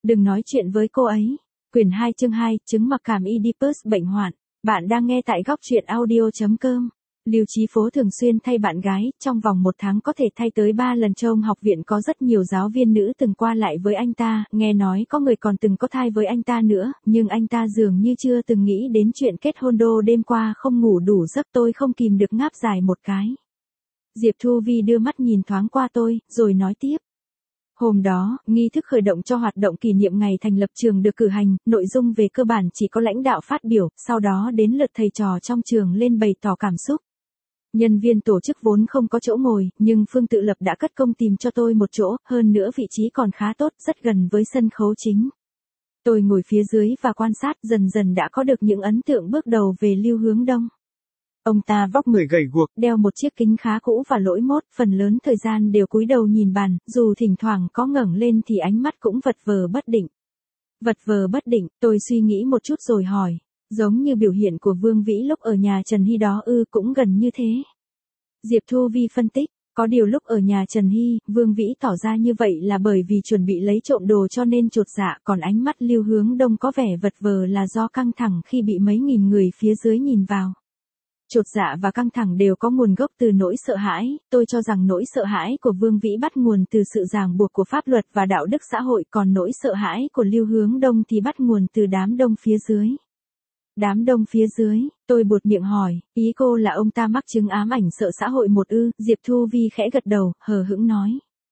Đừng nói chuyện với cô ấy. Quyển 2 chương 2, chứng mặc cảm Oedipus bệnh hoạn. Bạn đang nghe tại góc truyện audio.com. Lưu Chí Phố thường xuyên thay bạn gái, trong vòng 1 tháng có thể thay tới 3 lần. Trong học viện có rất nhiều giáo viên nữ từng qua lại với anh ta, nghe nói có người còn từng có thai với anh ta nữa, nhưng anh ta dường như chưa từng nghĩ đến chuyện kết hôn. Đêm qua không ngủ đủ giấc, tôi không kìm được ngáp dài một cái. Diệp Thu Vi đưa mắt nhìn thoáng qua tôi, rồi nói tiếp. Hôm đó, nghi thức khởi động cho hoạt động kỷ niệm ngày thành lập trường được cử hành, nội dung về cơ bản chỉ có lãnh đạo phát biểu, sau đó đến lượt thầy trò trong trường lên bày tỏ cảm xúc. Nhân viên tổ chức vốn không có chỗ ngồi, nhưng Phương Tự Lập đã cất công tìm cho tôi một chỗ, hơn nữa vị trí còn khá tốt, rất gần với sân khấu chính. Tôi ngồi phía dưới và quan sát, dần dần đã có được những ấn tượng bước đầu về Lưu Hướng Đông. Ông ta vóc người gầy guộc, đeo một chiếc kính khá cũ và lỗi mốt, phần lớn thời gian đều cúi đầu nhìn bàn, dù thỉnh thoảng có ngẩng lên thì ánh mắt cũng vật vờ bất định. Vật vờ bất định, tôi suy nghĩ một chút rồi hỏi, giống như biểu hiện của Vương Vĩ lúc ở nhà Trần Hy đó ư? Cũng gần như thế. Diệp Thu Vi phân tích, có điều lúc ở nhà Trần Hy, Vương Vĩ tỏ ra như vậy là bởi vì chuẩn bị lấy trộm đồ cho nên chột dạ, còn ánh mắt Lưu Hướng Đông có vẻ vật vờ là do căng thẳng khi bị mấy nghìn người phía dưới nhìn vào. Chột dạ và căng thẳng đều có nguồn gốc từ nỗi sợ hãi, tôi cho rằng nỗi sợ hãi của Vương Vĩ bắt nguồn từ sự ràng buộc của pháp luật và đạo đức xã hội, còn nỗi sợ hãi của Lưu Hướng Đông thì bắt nguồn từ đám đông phía dưới. Đám đông phía dưới, tôi buột miệng hỏi, ý cô là ông ta mắc chứng ám ảnh sợ xã hội một ư? Diệp Thu Vi khẽ gật đầu, hờ hững nói.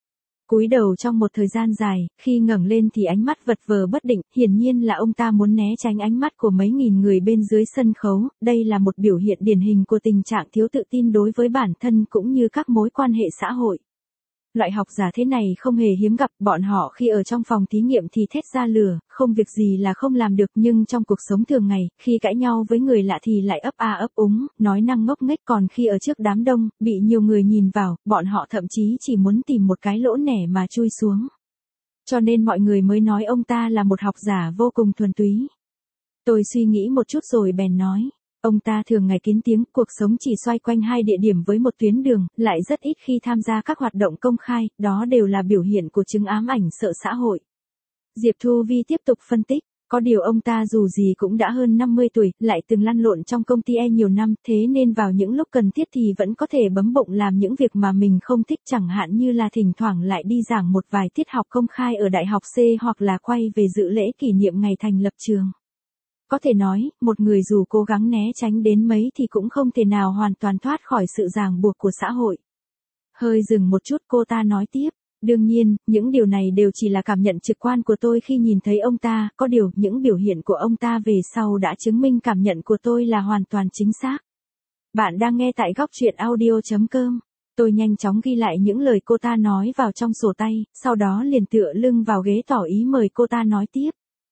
Cúi đầu trong một thời gian dài, khi ngẩng lên thì ánh mắt vật vờ bất định, hiển nhiên là ông ta muốn né tránh ánh mắt của mấy nghìn người bên dưới sân khấu, đây là một biểu hiện điển hình của tình trạng thiếu tự tin đối với bản thân cũng như các mối quan hệ xã hội. Loại học giả thế này không hề hiếm gặp, bọn họ khi ở trong phòng thí nghiệm thì thét ra lửa, không việc gì là không làm được, nhưng trong cuộc sống thường ngày, khi cãi nhau với người lạ thì lại ấp a ấp úng, nói năng ngốc nghếch, còn khi ở trước đám đông, bị nhiều người nhìn vào, bọn họ thậm chí chỉ muốn tìm một cái lỗ nẻ mà chui xuống. Cho nên mọi người mới nói ông ta là một học giả vô cùng thuần túy. Tôi suy nghĩ một chút rồi bèn nói. Ông ta thường ngày kín tiếng, cuộc sống chỉ xoay quanh 2 địa điểm với một tuyến đường, lại rất ít khi tham gia các hoạt động công khai, đó đều là biểu hiện của chứng ám ảnh sợ xã hội. Diệp Thu Vi tiếp tục phân tích, có điều ông ta dù gì cũng đã hơn 50 tuổi, lại từng lăn lộn trong công ty nhiều năm, thế nên vào những lúc cần thiết thì vẫn có thể bấm bụng làm những việc mà mình không thích, chẳng hạn như là thỉnh thoảng lại đi giảng một vài tiết học công khai ở Đại học C hoặc là quay về dự lễ kỷ niệm ngày thành lập trường. Có thể nói, một người dù cố gắng né tránh đến mấy thì cũng không thể nào hoàn toàn thoát khỏi sự ràng buộc của xã hội. Hơi dừng một chút, cô ta nói tiếp. Đương nhiên, những điều này đều chỉ là cảm nhận trực quan của tôi khi nhìn thấy ông ta, có điều những biểu hiện của ông ta về sau đã chứng minh cảm nhận của tôi là hoàn toàn chính xác. Bạn đang nghe tại góc truyện audio.com. Tôi nhanh chóng ghi lại những lời cô ta nói vào trong sổ tay, sau đó liền tựa lưng vào ghế tỏ ý mời cô ta nói tiếp.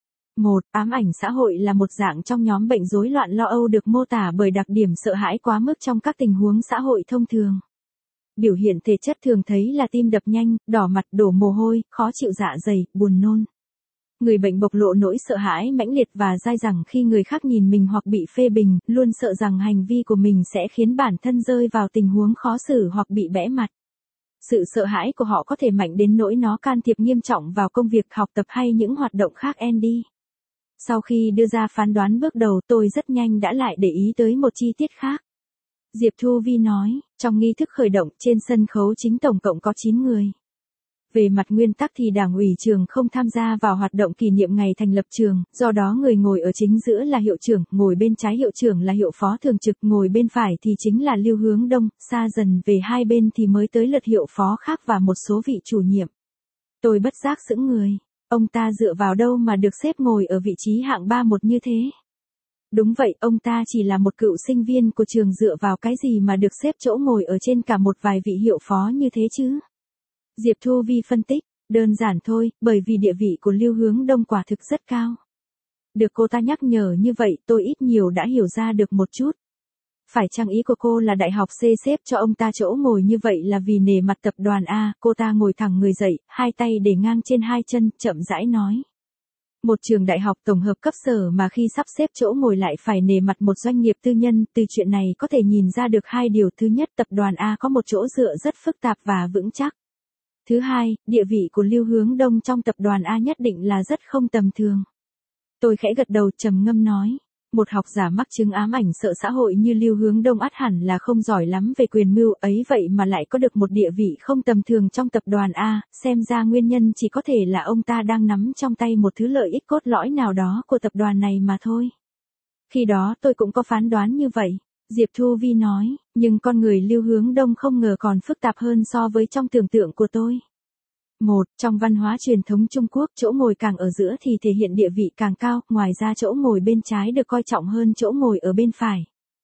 1. Ám ảnh xã hội là một dạng trong nhóm bệnh rối loạn lo âu được mô tả bởi đặc điểm sợ hãi quá mức trong các tình huống xã hội thông thường. Biểu hiện thể chất thường thấy là tim đập nhanh, đỏ mặt, đổ mồ hôi, khó chịu dạ dày, buồn nôn. Người bệnh bộc lộ nỗi sợ hãi mãnh liệt và dai dẳng khi người khác nhìn mình hoặc bị phê bình, luôn sợ rằng hành vi của mình sẽ khiến bản thân rơi vào tình huống khó xử hoặc bị bẽ mặt. Sự sợ hãi của họ có thể mạnh đến nỗi nó can thiệp nghiêm trọng vào công việc, học tập hay những hoạt động khác. Andy. Sau khi đưa ra phán đoán bước đầu, tôi rất nhanh đã lại để ý tới một chi tiết khác. Diệp Thu Vi nói, trong nghi thức khởi động, trên sân khấu chính tổng cộng có 9 người. Về mặt nguyên tắc thì đảng ủy trường không tham gia vào hoạt động kỷ niệm ngày thành lập trường, do đó người ngồi ở chính giữa là hiệu trưởng, ngồi bên trái hiệu trưởng là hiệu phó thường trực, ngồi bên phải thì chính là Lưu Hướng Đông, xa dần về hai bên thì mới tới lượt hiệu phó khác và một số vị chủ nhiệm. Tôi bất giác sững người. Ông ta dựa vào đâu mà được xếp ngồi ở vị trí hạng 3-1 như thế? Đúng vậy, ông ta chỉ là một cựu sinh viên của trường, dựa vào cái gì mà được xếp chỗ ngồi ở trên cả một vài vị hiệu phó như thế chứ? Diệp Thu Vi phân tích, đơn giản thôi, bởi vì địa vị của Lưu Hướng Đông quả thực rất cao. Được cô ta nhắc nhở như vậy, tôi ít nhiều đã hiểu ra được một chút. Phải chăng ý của cô là Đại học C xếp cho ông ta chỗ ngồi như vậy là vì nể mặt tập đoàn A? Cô ta ngồi thẳng người dậy, hai tay để ngang trên hai chân, chậm rãi nói. Một trường đại học tổng hợp cấp sở mà khi sắp xếp chỗ ngồi lại phải nể mặt một doanh nghiệp tư nhân, từ chuyện này có thể nhìn ra được 2 điều. Thứ nhất, tập đoàn A có một chỗ dựa rất phức tạp và vững chắc. Thứ hai, địa vị của Lưu Hướng Đông trong tập đoàn A nhất định là rất không tầm thường. Tôi khẽ gật đầu trầm ngâm nói. Một học giả mắc chứng ám ảnh sợ xã hội như Lưu Hướng Đông ắt hẳn là không giỏi lắm về quyền mưu ấy vậy mà lại có được một địa vị không tầm thường trong tập đoàn A, xem ra nguyên nhân chỉ có thể là ông ta đang nắm trong tay một thứ lợi ích cốt lõi nào đó của tập đoàn này mà thôi. Khi đó tôi cũng có phán đoán như vậy, Diệp Thu Vi nói, nhưng con người Lưu Hướng Đông không ngờ còn phức tạp hơn so với trong tưởng tượng của tôi. Trong văn hóa truyền thống Trung Quốc, chỗ ngồi càng ở giữa thì thể hiện địa vị càng cao, ngoài ra chỗ ngồi bên trái được coi trọng hơn chỗ ngồi ở bên phải.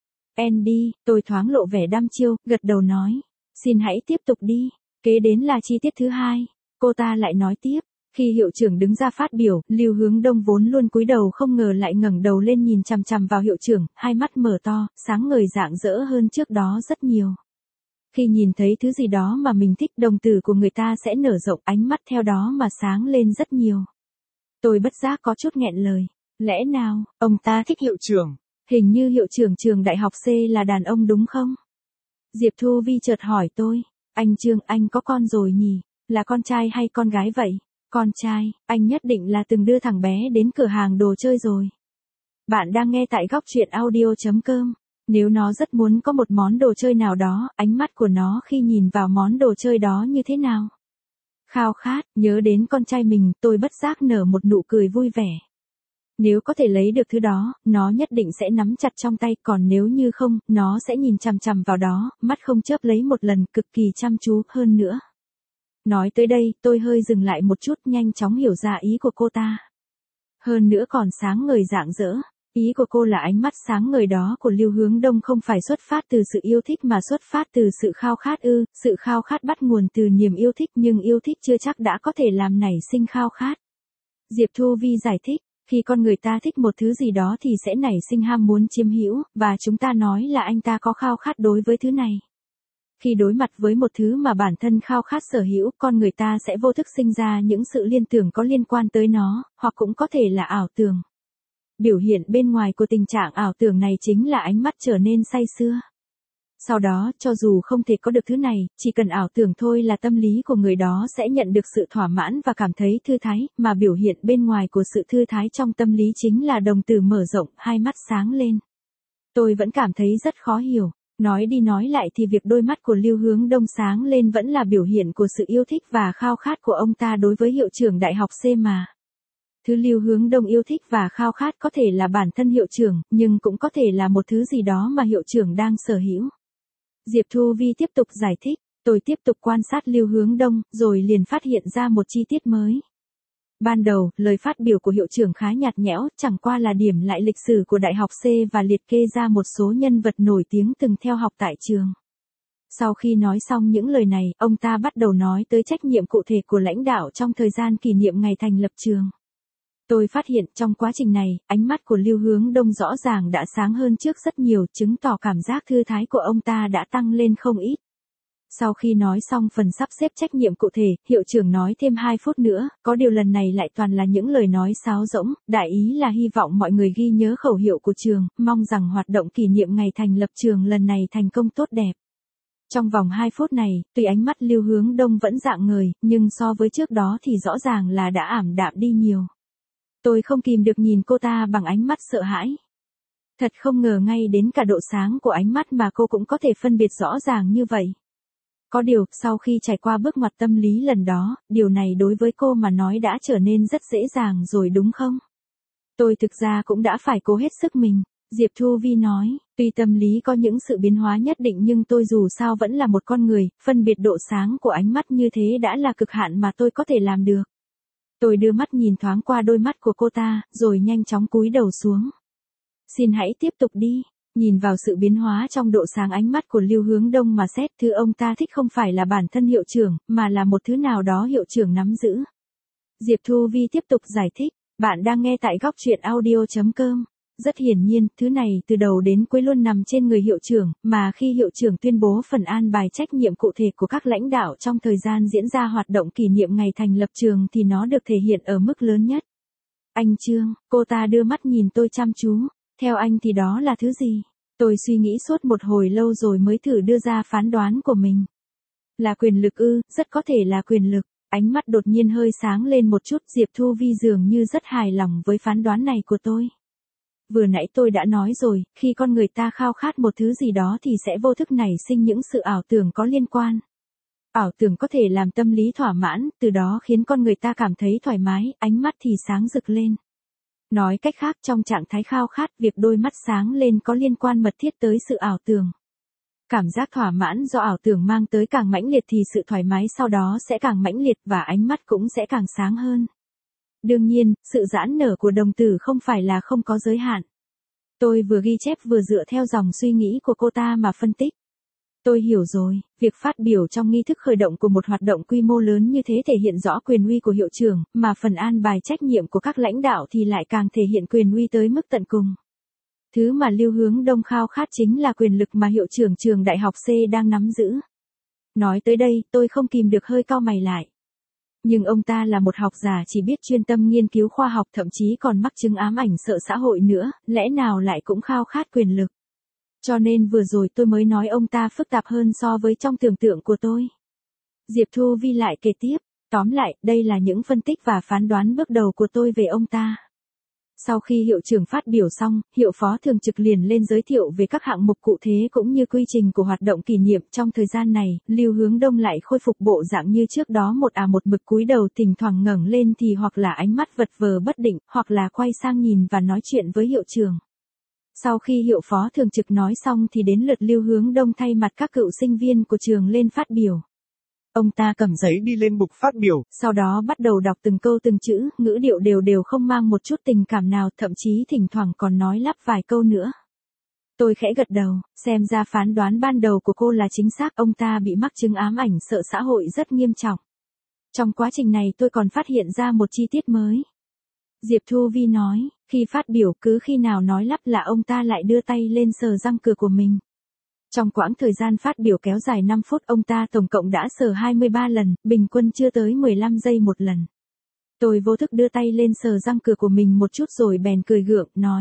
Andy, tôi thoáng lộ vẻ đăm chiêu, gật đầu nói. Xin hãy tiếp tục đi. Kế đến là chi tiết thứ hai. Cô ta lại nói tiếp. Khi hiệu trưởng đứng ra phát biểu, Lưu Hướng Đông vốn luôn cúi đầu không ngờ lại ngẩng đầu lên nhìn chằm chằm vào hiệu trưởng, hai mắt mở to, sáng ngời rạng rỡ hơn trước đó rất nhiều. Khi nhìn thấy thứ gì đó mà mình thích, đồng tử của người ta sẽ nở rộng, ánh mắt theo đó mà sáng lên rất nhiều. Tôi bất giác có chút nghẹn lời. Lẽ nào, ông ta thích hiệu trưởng? Hình như hiệu trưởng trường đại học C là đàn ông đúng không? Diệp Thu Vi chợt hỏi tôi. Anh Trương, anh có con rồi nhỉ? Là con trai hay con gái vậy? Con trai, anh nhất định là từng đưa thằng bé đến cửa hàng đồ chơi rồi. Bạn đang nghe tại góc truyện audio.com. Nếu nó rất muốn có một món đồ chơi nào đó, ánh mắt của nó khi nhìn vào món đồ chơi đó như thế nào? Khao khát, nhớ đến con trai mình, tôi bất giác nở một nụ cười vui vẻ. Nếu có thể lấy được thứ đó, nó nhất định sẽ nắm chặt trong tay, còn nếu như không, nó sẽ nhìn chằm chằm vào đó, mắt không chớp lấy một lần, cực kỳ chăm chú hơn nữa. Nói tới đây, tôi hơi dừng lại một chút, nhanh chóng hiểu ra ý của cô ta. Hơn nữa còn sáng ngời rạng rỡ. Ý của cô là ánh mắt sáng ngời đó của Lưu Hướng Đông không phải xuất phát từ sự yêu thích mà xuất phát từ sự khao khát ư? Sự khao khát bắt nguồn từ niềm yêu thích, nhưng yêu thích chưa chắc đã có thể làm nảy sinh khao khát. Diệp Thu Vi giải thích, khi con người ta thích một thứ gì đó thì sẽ nảy sinh ham muốn chiếm hữu, và chúng ta nói là anh ta có khao khát đối với thứ này. Khi đối mặt với một thứ mà bản thân khao khát sở hữu, con người ta sẽ vô thức sinh ra những sự liên tưởng có liên quan tới nó, hoặc cũng có thể là ảo tưởng. Biểu hiện bên ngoài của tình trạng ảo tưởng này chính là ánh mắt trở nên say sưa. Sau đó, cho dù không thể có được thứ này, chỉ cần ảo tưởng thôi là tâm lý của người đó sẽ nhận được sự thỏa mãn và cảm thấy thư thái, mà biểu hiện bên ngoài của sự thư thái trong tâm lý chính là đồng tử mở rộng, hai mắt sáng lên. Tôi vẫn cảm thấy rất khó hiểu. Nói đi nói lại thì việc đôi mắt của Lưu Hướng Đông sáng lên vẫn là biểu hiện của sự yêu thích và khao khát của ông ta đối với hiệu trưởng đại học C mà. Thứ Lưu Hướng Đông yêu thích và khao khát có thể là bản thân hiệu trưởng, nhưng cũng có thể là một thứ gì đó mà hiệu trưởng đang sở hữu. Diệp Thu Vi tiếp tục giải thích, tôi tiếp tục quan sát Lưu Hướng Đông, rồi liền phát hiện ra một chi tiết mới. Ban đầu, lời phát biểu của hiệu trưởng khá nhạt nhẽo, chẳng qua là điểm lại lịch sử của đại học C và liệt kê ra một số nhân vật nổi tiếng từng theo học tại trường. Sau khi nói xong những lời này, ông ta bắt đầu nói tới trách nhiệm cụ thể của lãnh đạo trong thời gian kỷ niệm ngày thành lập trường. Tôi phát hiện trong quá trình này, ánh mắt của Lưu Hướng Đông rõ ràng đã sáng hơn trước rất nhiều, chứng tỏ cảm giác thư thái của ông ta đã tăng lên không ít. Sau khi nói xong phần sắp xếp trách nhiệm cụ thể, hiệu trưởng nói thêm 2 phút nữa, có điều lần này lại toàn là những lời nói sáo rỗng, đại ý là hy vọng mọi người ghi nhớ khẩu hiệu của trường, mong rằng hoạt động kỷ niệm ngày thành lập trường lần này thành công tốt đẹp. Trong vòng 2 phút này, tuy ánh mắt Lưu Hướng Đông vẫn rạng ngời, nhưng so với trước đó thì rõ ràng là đã ảm đạm đi nhiều. Tôi không kìm được nhìn cô ta bằng ánh mắt sợ hãi. Thật không ngờ ngay đến cả độ sáng của ánh mắt mà cô cũng có thể phân biệt rõ ràng như vậy. Có điều, sau khi trải qua bước ngoặt tâm lý lần đó, điều này đối với cô mà nói đã trở nên rất dễ dàng rồi đúng không? Tôi thực ra cũng đã phải cố hết sức mình, Diệp Thu Vi nói, tuy tâm lý có những sự biến hóa nhất định nhưng tôi dù sao vẫn là một con người, phân biệt độ sáng của ánh mắt như thế đã là cực hạn mà tôi có thể làm được. Tôi đưa mắt nhìn thoáng qua đôi mắt của cô ta, rồi nhanh chóng cúi đầu xuống. Xin hãy tiếp tục đi. Nhìn vào sự biến hóa trong độ sáng ánh mắt của Lưu Hướng Đông mà xét, thứ ông ta thích không phải là bản thân hiệu trưởng, mà là một thứ nào đó hiệu trưởng nắm giữ. Diệp Thu Vi tiếp tục giải thích, bạn đang nghe tại góc truyện audio.com. Rất hiển nhiên, thứ này từ đầu đến cuối luôn nằm trên người hiệu trưởng, mà khi hiệu trưởng tuyên bố phần an bài trách nhiệm cụ thể của các lãnh đạo trong thời gian diễn ra hoạt động kỷ niệm ngày thành lập trường thì nó được thể hiện ở mức lớn nhất. Anh Trương, cô ta đưa mắt nhìn tôi chăm chú. Theo anh thì đó là thứ gì? Tôi suy nghĩ suốt một hồi lâu rồi mới thử đưa ra phán đoán của mình. Là quyền lực ư? Rất có thể là quyền lực. Ánh mắt đột nhiên hơi sáng lên một chút, Diệp Thu Vi dường như rất hài lòng với phán đoán này của tôi. Vừa nãy tôi đã nói rồi, khi con người ta khao khát một thứ gì đó thì sẽ vô thức nảy sinh những sự ảo tưởng có liên quan. Ảo tưởng có thể làm tâm lý thỏa mãn, từ đó khiến con người ta cảm thấy thoải mái, ánh mắt thì sáng rực lên. Nói cách khác, trong trạng thái khao khát, việc đôi mắt sáng lên có liên quan mật thiết tới sự ảo tưởng. Cảm giác thỏa mãn do ảo tưởng mang tới càng mãnh liệt thì sự thoải mái sau đó sẽ càng mãnh liệt và ánh mắt cũng sẽ càng sáng hơn. Đương nhiên, sự giãn nở của đồng tử không phải là không có giới hạn. Tôi vừa ghi chép vừa dựa theo dòng suy nghĩ của cô ta mà phân tích. Tôi hiểu rồi, việc phát biểu trong nghi thức khởi động của một hoạt động quy mô lớn như thế thể hiện rõ quyền uy của hiệu trưởng, mà phần an bài trách nhiệm của các lãnh đạo thì lại càng thể hiện quyền uy tới mức tận cùng. Thứ mà Lưu Hướng Đông khao khát chính là quyền lực mà hiệu trưởng trường đại học C đang nắm giữ. Nói tới đây, tôi không kìm được hơi cau mày lại. Nhưng ông ta là một học giả chỉ biết chuyên tâm nghiên cứu khoa học, thậm chí còn mắc chứng ám ảnh sợ xã hội nữa, lẽ nào lại cũng khao khát quyền lực. Cho nên vừa rồi tôi mới nói ông ta phức tạp hơn so với trong tưởng tượng của tôi. Diệp Thu Vi lại kể tiếp, tóm lại, đây là những phân tích và phán đoán bước đầu của tôi về ông ta. Sau khi hiệu trưởng phát biểu xong, hiệu phó thường trực liền lên giới thiệu về các hạng mục cụ thể cũng như quy trình của hoạt động kỷ niệm. Trong thời gian này, Lưu Hướng Đông lại khôi phục bộ dạng như trước đó, một mực cúi đầu, thỉnh thoảng ngẩng lên thì hoặc là ánh mắt vật vờ bất định, hoặc là quay sang nhìn và nói chuyện với hiệu trưởng. Sau khi hiệu phó thường trực nói xong thì đến lượt Lưu Hướng Đông thay mặt các cựu sinh viên của trường lên phát biểu. Ông ta cầm giấy đi lên bục phát biểu, sau đó bắt đầu đọc từng câu từng chữ, ngữ điệu đều không mang một chút tình cảm nào, thậm chí thỉnh thoảng còn nói lắp vài câu nữa. Tôi khẽ gật đầu, xem ra phán đoán ban đầu của cô là chính xác, ông ta bị mắc chứng ám ảnh sợ xã hội rất nghiêm trọng. Trong quá trình này tôi còn phát hiện ra một chi tiết mới. Diệp Thu Vi nói, khi phát biểu cứ khi nào nói lắp là ông ta lại đưa tay lên sờ răng cửa của mình. Trong quãng thời gian phát biểu kéo dài 5 phút, ông ta tổng cộng đã sờ 23 lần, bình quân chưa tới 15 giây một lần. Tôi vô thức đưa tay lên sờ răng cửa của mình một chút rồi bèn cười gượng, nói.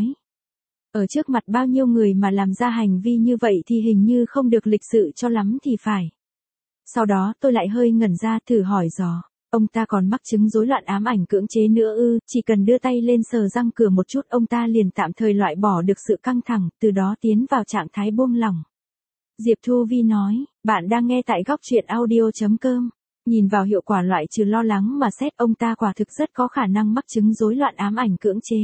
Ở trước mặt bao nhiêu người mà làm ra hành vi như vậy thì hình như không được lịch sự cho lắm thì phải. Sau đó tôi lại hơi ngẩn ra, thử hỏi dò. Ông ta còn mắc chứng rối loạn ám ảnh cưỡng chế nữa ư? Chỉ cần đưa tay lên sờ răng cửa một chút, ông ta liền tạm thời loại bỏ được sự căng thẳng, từ đó tiến vào trạng thái buông lỏng. Diệp Thu Vi nói, bạn đang nghe tại góc truyện audio.com. Nhìn vào hiệu quả loại trừ lo lắng mà xét, ông ta quả thực rất có khả năng mắc chứng rối loạn ám ảnh cưỡng chế.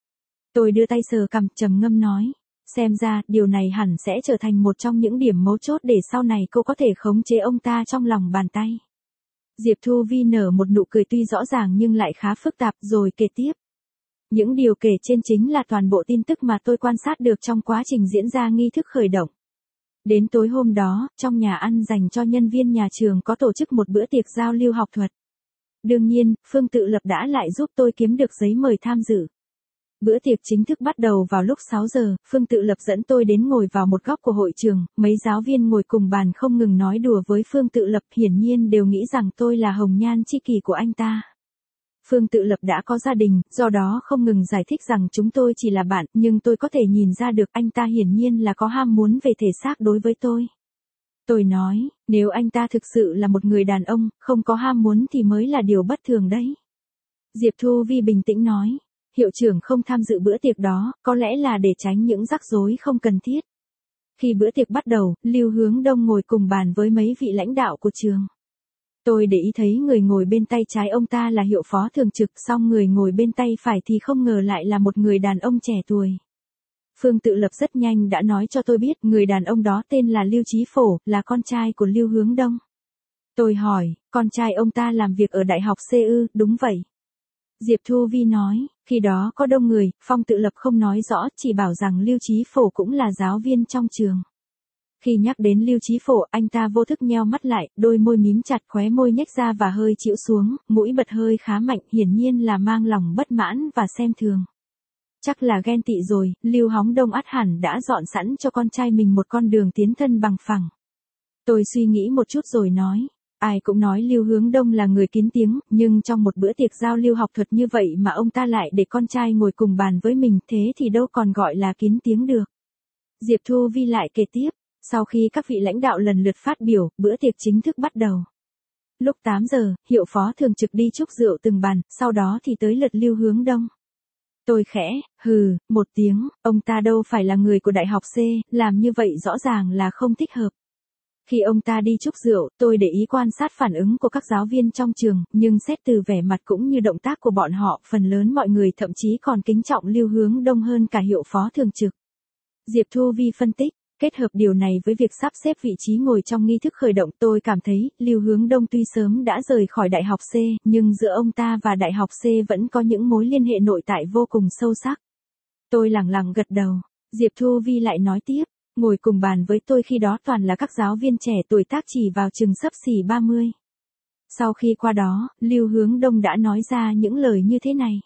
Tôi đưa tay sờ cằm, trầm ngâm nói, xem ra điều này hẳn sẽ trở thành một trong những điểm mấu chốt để sau này cô có thể khống chế ông ta trong lòng bàn tay. Diệp Thu Vi nở một nụ cười tuy rõ ràng nhưng lại khá phức tạp, rồi kể tiếp. Những điều kể trên chính là toàn bộ tin tức mà tôi quan sát được trong quá trình diễn ra nghi thức khởi động. Đến tối hôm đó, trong nhà ăn dành cho nhân viên nhà trường có tổ chức một bữa tiệc giao lưu học thuật. Đương nhiên, Phương Tự Lập đã lại giúp tôi kiếm được giấy mời tham dự. Bữa tiệc chính thức bắt đầu vào lúc 6 giờ, Phương Tự Lập dẫn tôi đến ngồi vào một góc của hội trường, mấy giáo viên ngồi cùng bàn không ngừng nói đùa với Phương Tự Lập, hiển nhiên đều nghĩ rằng tôi là hồng nhan tri kỷ của anh ta. Phương Tự Lập đã có gia đình, do đó không ngừng giải thích rằng chúng tôi chỉ là bạn, nhưng tôi có thể nhìn ra được anh ta hiển nhiên là có ham muốn về thể xác đối với tôi. Tôi nói, nếu anh ta thực sự là một người đàn ông, không có ham muốn thì mới là điều bất thường đấy. Diệp Thu Vi bình tĩnh nói, hiệu trưởng không tham dự bữa tiệc đó, có lẽ là để tránh những rắc rối không cần thiết. Khi bữa tiệc bắt đầu, Lưu Hướng Đông ngồi cùng bàn với mấy vị lãnh đạo của trường. Tôi để ý thấy người ngồi bên tay trái ông ta là hiệu phó thường trực, song người ngồi bên tay phải thì không ngờ lại là một người đàn ông trẻ tuổi. Phương Tự Lập rất nhanh đã nói cho tôi biết người đàn ông đó tên là Lưu Chí Phổ, là con trai của Lưu Hướng Đông. Tôi hỏi, con trai ông ta làm việc ở Đại học C ư? Đúng vậy. Diệp Thu Vi nói, khi đó có đông người, Phong Tự Lập không nói rõ, chỉ bảo rằng Lưu Chí Phổ cũng là giáo viên trong trường. Khi nhắc đến Lưu Chí Phổ, anh ta vô thức nheo mắt lại, đôi môi mím chặt, khóe môi nhếch ra và hơi chịu xuống, mũi bật hơi khá mạnh, hiển nhiên là mang lòng bất mãn và xem thường. Chắc là ghen tị rồi, Lưu Hóng Đông ắt hẳn đã dọn sẵn cho con trai mình một con đường tiến thân bằng phẳng. Tôi suy nghĩ một chút rồi nói, ai cũng nói Lưu Hướng Đông là người kín tiếng, nhưng trong một bữa tiệc giao lưu học thuật như vậy mà ông ta lại để con trai ngồi cùng bàn với mình, thế thì đâu còn gọi là kín tiếng được. Diệp Thu Vi lại kể tiếp, Sau khi các vị lãnh đạo lần lượt phát biểu, bữa tiệc chính thức bắt đầu. Lúc 8 giờ, hiệu phó thường trực đi chúc rượu từng bàn, sau đó thì tới lượt Lưu Hướng Đông. Tôi khẽ, một tiếng, ông ta đâu phải là người của đại học C, làm như vậy rõ ràng là không thích hợp. Khi ông ta đi chúc rượu, tôi để ý quan sát phản ứng của các giáo viên trong trường, nhưng xét từ vẻ mặt cũng như động tác của bọn họ, phần lớn mọi người thậm chí còn kính trọng Lưu Hướng Đông hơn cả hiệu phó thường trực. Diệp Thu Vi phân tích, kết hợp điều này với việc sắp xếp vị trí ngồi trong nghi thức khởi động, tôi cảm thấy, Lưu Hướng Đông tuy sớm đã rời khỏi đại học C, nhưng giữa ông ta và đại học C vẫn có những mối liên hệ nội tại vô cùng sâu sắc. Tôi lẳng lặng gật đầu, Diệp Thu Vi lại nói tiếp, ngồi cùng bàn với tôi khi đó toàn là các giáo viên trẻ tuổi tác chỉ vào chừng xấp xỉ 30. Sau khi qua đó, Lưu Hướng Đông đã nói ra những lời như thế này.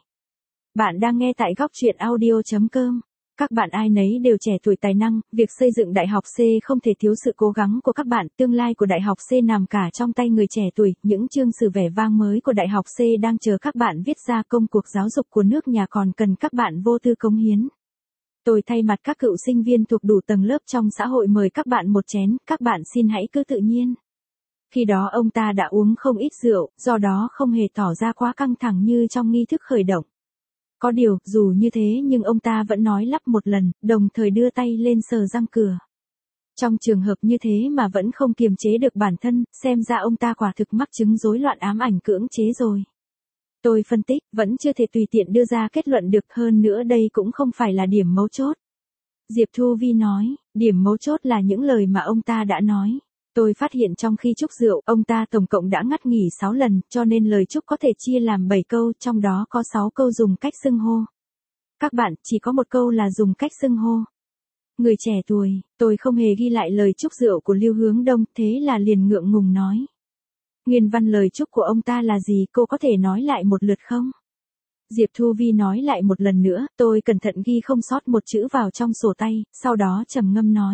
Bạn đang nghe tại góc truyện audio.com. Các bạn ai nấy đều trẻ tuổi tài năng, việc xây dựng đại học C không thể thiếu sự cố gắng của các bạn, tương lai của đại học C nằm cả trong tay người trẻ tuổi, những chương sử vẻ vang mới của đại học C đang chờ các bạn viết ra, công cuộc giáo dục của nước nhà còn cần các bạn vô tư cống hiến. Tôi thay mặt các cựu sinh viên thuộc đủ tầng lớp trong xã hội mời các bạn một chén, các bạn xin hãy cứ tự nhiên. Khi đó ông ta đã uống không ít rượu, do đó không hề tỏ ra quá căng thẳng như trong nghi thức khởi động. Có điều, dù như thế nhưng ông ta vẫn nói lắp một lần, đồng thời đưa tay lên sờ răng cửa. Trong trường hợp như thế mà vẫn không kiềm chế được bản thân, xem ra ông ta quả thực mắc chứng rối loạn ám ảnh cưỡng chế rồi. Tôi phân tích, vẫn chưa thể tùy tiện đưa ra kết luận được, hơn nữa đây cũng không phải là điểm mấu chốt. Diệp Thu Vi nói, điểm mấu chốt là những lời mà ông ta đã nói. Tôi phát hiện trong khi chúc rượu, ông ta tổng cộng đã ngắt nghỉ 6 lần, cho nên lời chúc có thể chia làm 7 câu, trong đó có 6 câu dùng cách xưng hô. Các bạn, chỉ có một câu là dùng cách xưng hô. Người trẻ tuổi, tôi không hề ghi lại lời chúc rượu của Lưu Hướng Đông, thế là liền ngượng ngùng nói. Nguyên văn lời chúc của ông ta là gì, cô có thể nói lại một lượt không? Diệp Thu Vi nói lại một lần nữa, tôi cẩn thận ghi không sót một chữ vào trong sổ tay, sau đó trầm ngâm nói.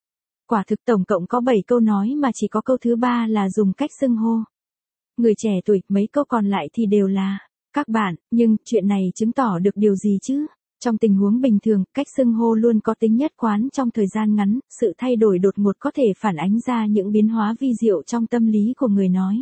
Quả thực tổng cộng có 7 câu nói mà chỉ có câu thứ 3 là dùng cách xưng hô. Người trẻ tuổi, mấy câu còn lại thì đều là các bạn, nhưng chuyện này chứng tỏ được điều gì chứ? Trong tình huống bình thường, cách xưng hô luôn có tính nhất quán trong thời gian ngắn, sự thay đổi đột ngột có thể phản ánh ra những biến hóa vi diệu trong tâm lý của người nói.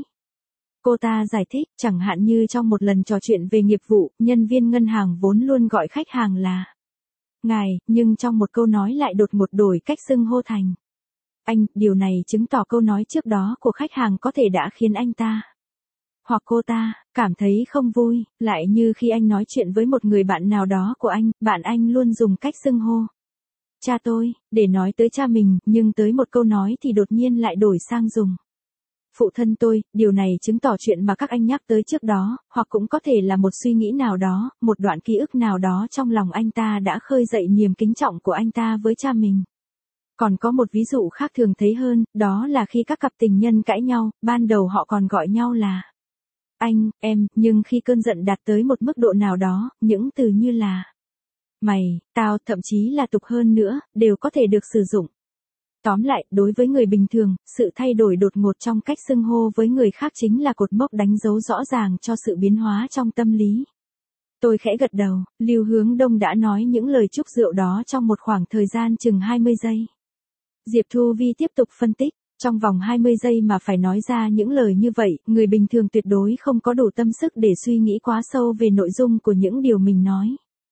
Cô ta giải thích, chẳng hạn như trong một lần trò chuyện về nghiệp vụ, nhân viên ngân hàng vốn luôn gọi khách hàng là ngài, nhưng trong một câu nói lại đột ngột đổi cách xưng hô thành anh, điều này chứng tỏ câu nói trước đó của khách hàng có thể đã khiến anh ta hoặc cô ta cảm thấy không vui, lại như khi anh nói chuyện với một người bạn nào đó của anh, bạn anh luôn dùng cách xưng hô cha tôi, để nói tới cha mình, nhưng tới một câu nói thì đột nhiên lại đổi sang dùng phụ thân tôi, điều này chứng tỏ chuyện mà các anh nhắc tới trước đó, hoặc cũng có thể là một suy nghĩ nào đó, một đoạn ký ức nào đó trong lòng anh ta đã khơi dậy niềm kính trọng của anh ta với cha mình. Còn có một ví dụ khác thường thấy hơn, đó là khi các cặp tình nhân cãi nhau, ban đầu họ còn gọi nhau là anh, em, nhưng khi cơn giận đạt tới một mức độ nào đó, những từ như là mày, tao, thậm chí là tục hơn nữa, đều có thể được sử dụng. Tóm lại, đối với người bình thường, sự thay đổi đột ngột trong cách xưng hô với người khác chính là cột mốc đánh dấu rõ ràng cho sự biến hóa trong tâm lý. Tôi khẽ gật đầu, Lưu Hướng Đông đã nói những lời chúc rượu đó trong một khoảng thời gian chừng 20 giây. Diệp Thu Vi tiếp tục phân tích, trong vòng 20 giây mà phải nói ra những lời như vậy, người bình thường tuyệt đối không có đủ tâm sức để suy nghĩ quá sâu về nội dung của những điều mình nói.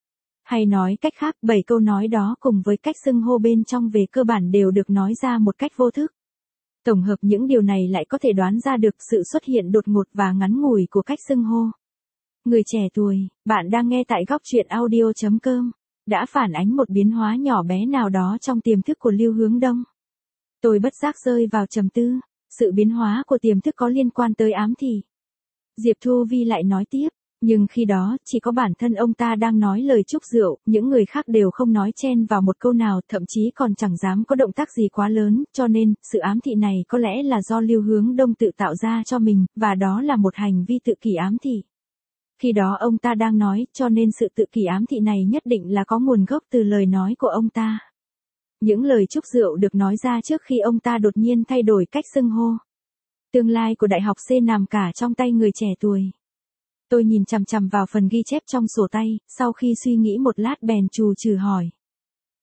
Hay nói cách khác, 7 câu nói đó cùng với cách xưng hô bên trong về cơ bản đều được nói ra một cách vô thức. Tổng hợp những điều này lại có thể đoán ra được sự xuất hiện đột ngột và ngắn ngủi của cách xưng hô. Người trẻ tuổi, bạn đang nghe tại góc truyện audio.com, đã phản ánh một biến hóa nhỏ bé nào đó trong tiềm thức của Lưu Hướng Đông. Tôi bất giác rơi vào trầm tư, sự biến hóa của tiềm thức có liên quan tới ám thị. Diệp Thu Vi lại nói tiếp, nhưng khi đó, chỉ có bản thân ông ta đang nói lời chúc rượu, những người khác đều không nói chen vào một câu nào, thậm chí còn chẳng dám có động tác gì quá lớn, cho nên, sự ám thị này có lẽ là do Lưu Hướng Đông tự tạo ra cho mình, và đó là một hành vi tự kỷ ám thị. Khi đó ông ta đang nói, cho nên sự tự kỷ ám thị này nhất định là có nguồn gốc từ lời nói của ông ta. Những lời chúc rượu được nói ra trước khi ông ta đột nhiên thay đổi cách xưng hô. Tương lai của đại học C nằm cả trong tay người trẻ tuổi. Tôi nhìn chằm chằm vào phần ghi chép trong sổ tay, sau khi suy nghĩ một lát bèn trù trừ hỏi.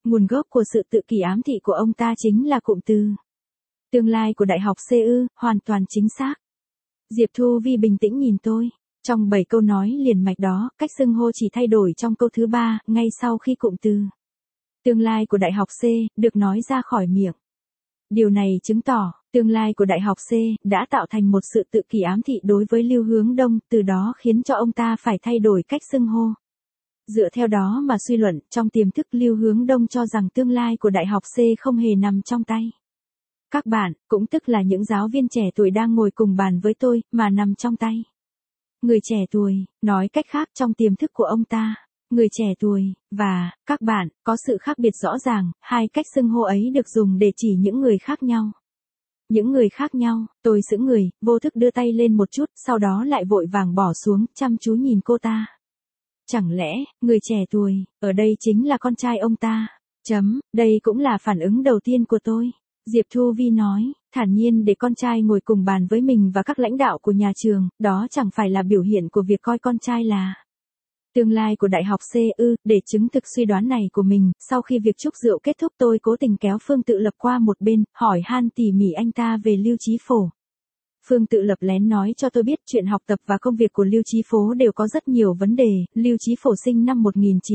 Nguồn gốc của sự tự kỷ ám thị của ông ta chính là cụm từ tương lai của đại học C ư, hoàn toàn chính xác. Diệp Thu Vi bình tĩnh nhìn tôi. Trong 7 câu nói liền mạch đó, cách xưng hô chỉ thay đổi trong câu thứ 3, ngay sau khi cụm từ tương lai của đại học C được nói ra khỏi miệng. Điều này chứng tỏ, tương lai của đại học C đã tạo thành một sự tự kỷ ám thị đối với Lưu Hướng Đông, từ đó khiến cho ông ta phải thay đổi cách xưng hô. Dựa theo đó mà suy luận, trong tiềm thức Lưu Hướng Đông cho rằng tương lai của đại học C không hề nằm trong tay các bạn, cũng tức là những giáo viên trẻ tuổi đang ngồi cùng bàn với tôi, mà nằm trong tay người trẻ tuổi. Nói cách khác, trong tiềm thức của ông ta, người trẻ tuổi và các bạn có sự khác biệt rõ ràng, hai cách xưng hô ấy được dùng để chỉ những người khác nhau. Những người khác nhau. Tôi sững người, vô thức đưa tay lên một chút, sau đó lại vội vàng bỏ xuống, chăm chú nhìn cô ta. Chẳng lẽ, người trẻ tuổi, ở đây chính là con trai ông ta? Đây cũng là phản ứng đầu tiên của tôi. Diệp Thu Vi nói, thản nhiên để con trai ngồi cùng bàn với mình và các lãnh đạo của nhà trường, đó chẳng phải là biểu hiện của việc coi con trai là tương lai của đại học C ư. Để chứng thực suy đoán này của mình, sau khi việc chúc rượu kết thúc tôi cố tình kéo Phương Tự Lập qua một bên, hỏi han tỉ mỉ anh ta về Lưu Chí Phổ. Phương Tự Lập lén nói cho tôi biết chuyện học tập và công việc của Lưu Chí Phổ đều có rất nhiều vấn đề. Lưu Chí Phổ sinh năm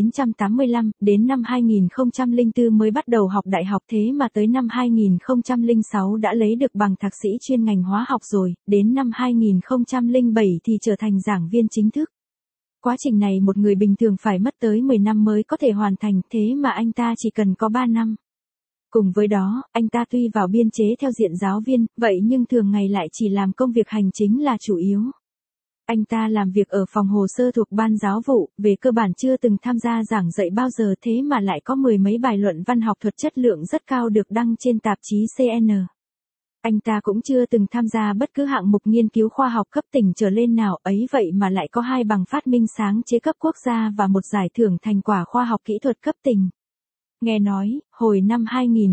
1985, đến năm 2004 mới bắt đầu học đại học, thế mà tới năm 2006 đã lấy được bằng thạc sĩ chuyên ngành hóa học rồi, đến năm 2007 thì trở thành giảng viên chính thức. Quá trình này một người bình thường phải mất tới 10 năm mới có thể hoàn thành, thế mà anh ta chỉ cần có 3 năm. Cùng với đó, anh ta tuy vào biên chế theo diện giáo viên, vậy nhưng thường ngày lại chỉ làm công việc hành chính là chủ yếu. Anh ta làm việc ở phòng hồ sơ thuộc ban giáo vụ, về cơ bản chưa từng tham gia giảng dạy bao giờ, thế mà lại có 10 mấy bài luận văn học thuật chất lượng rất cao được đăng trên tạp chí CN. Anh ta cũng chưa từng tham gia bất cứ hạng mục nghiên cứu khoa học cấp tỉnh trở lên nào, ấy vậy mà lại có 2 bằng phát minh sáng chế cấp quốc gia và một giải thưởng thành quả khoa học kỹ thuật cấp tỉnh. Nghe nói, hồi năm